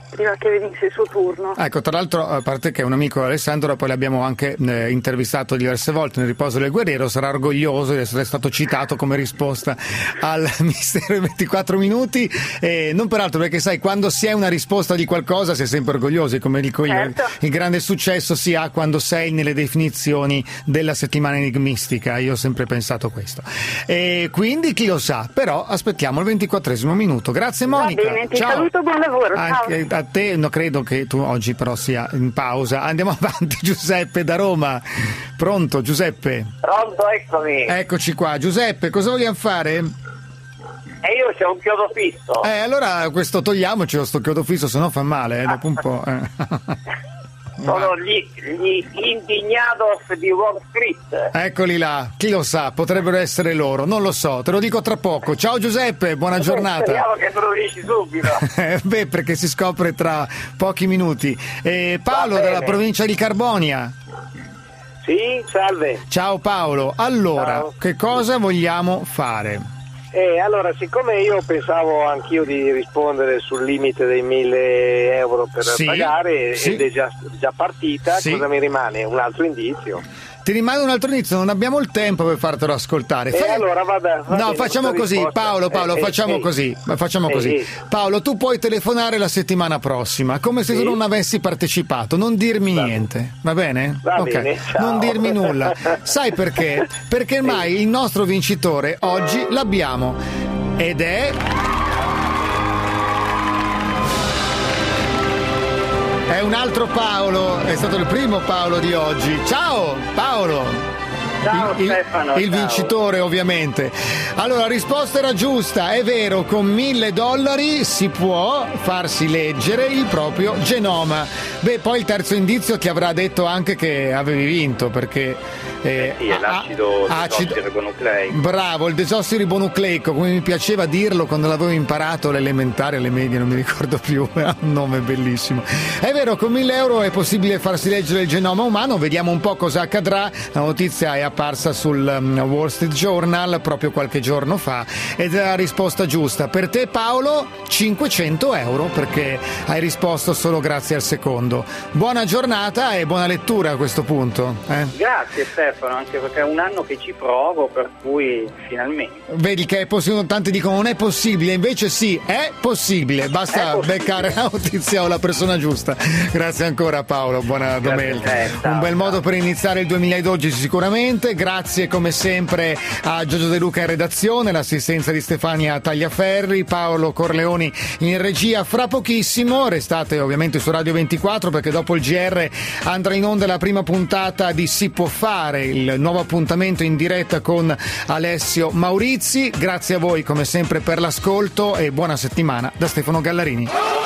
prima che venisse il suo turno. Ecco, tra l'altro, a parte che è un amico Alessandro, poi l'abbiamo anche eh, intervistato diverse volte nel riposo del guerriero, sarà orgoglioso di essere stato citato come risposta al mistero in ventiquattro minuti, e non peraltro perché sai, quando si è una risposta di qualcosa si è sempre orgogliosi, come dico io, Certo. il, il grande successo si ha quando sei nelle definizioni della settimana enigmistica, io ho sempre pensato questo. E quindi chi lo sa, però aspettiamo il ventiquattresimo minuto. Grazie Monica. Va bene, ti ciao. saluto, buon lavoro. Anche Ciao. a te, no, credo che tu oggi però sia in pausa. Andiamo avanti, Giuseppe da Roma. Pronto Giuseppe? Pronto, eccomi. Eccoci qua. Giuseppe, cosa vogliamo fare? E io c'ho un chiodo fisso. Eh, allora questo togliamocelo sto chiodo fisso, se no fa male, eh, dopo un po'. Eh. Sono gli, gli indignados di Wall Street. Eccoli là, chi lo sa, potrebbero essere loro, non lo so, te lo dico tra poco. Ciao Giuseppe, buona giornata. Speriamo che me lo dici subito. Beh, perché si scopre tra pochi minuti. Eh, Paolo dalla provincia di Carbonia. Sì, salve. Ciao Paolo, allora, Ciao. che cosa vogliamo fare? Eh, allora, siccome io pensavo anch'io di rispondere sul limite dei mille euro per Sì, pagare sì. ed è già, già partita, Sì. cosa mi rimane? Un altro indizio. Ti rimane un altro inizio, non abbiamo il tempo per fartelo ascoltare. E Fai- allora vada, va No, bene, facciamo questa così, risposta. Paolo, Paolo, Eh, eh, facciamo sì. così, facciamo Eh, così. sì. Paolo, tu puoi telefonare la settimana prossima, come se Sì. tu non avessi partecipato, non dirmi niente, va bene? Va Ok, bene, ciao. non dirmi nulla. Sai perché? Perché ormai il nostro vincitore oggi l'abbiamo ed è... È un altro Paolo, è stato il primo Paolo di oggi. Ciao Paolo! Ciao il, il- Stefano, il ciao. vincitore ovviamente. Allora, la risposta era giusta, è vero, con mille dollari si può farsi leggere il proprio genoma. Beh, poi il terzo indizio ti avrà detto anche che avevi vinto, perché eh, Sì, è ah, l'acido ah, acido- desossiribonucleico. bravo, il desossiribonucleico, come mi piaceva dirlo quando l'avevo imparato alle elementari, alle medie, non mi ricordo più, è un nome bellissimo. È vero, con mille euro è possibile farsi leggere il genoma umano, vediamo un po' cosa accadrà. La notizia è apparsa sul um, Wall Street Journal proprio qualche giorno fa ed è la risposta giusta. Per te Paolo, cinquecento euro, perché hai risposto solo grazie al secondo. Buona giornata e buona lettura a questo punto. Eh? Grazie Stefano, anche perché è un anno che ci provo, per cui finalmente. Vedi che è possibile, tanti dicono non è possibile, invece sì, è possibile, basta È possibile. beccare la notizia o la persona giusta. Grazie ancora Paolo, buona domenica. a te, ciao, Un bel modo per iniziare il duemiladodici sicuramente. Grazie come sempre a Giorgio De Luca in redazione, l'assistenza di Stefania Tagliaferri, Paolo Corleoni in regia. Fra pochissimo restate ovviamente su Radio ventiquattro, perché dopo il G R andrà in onda la prima puntata di Si può fare, il nuovo appuntamento in diretta con Alessio Maurizi. Grazie a voi come sempre per l'ascolto e buona settimana da Stefano Gallarini.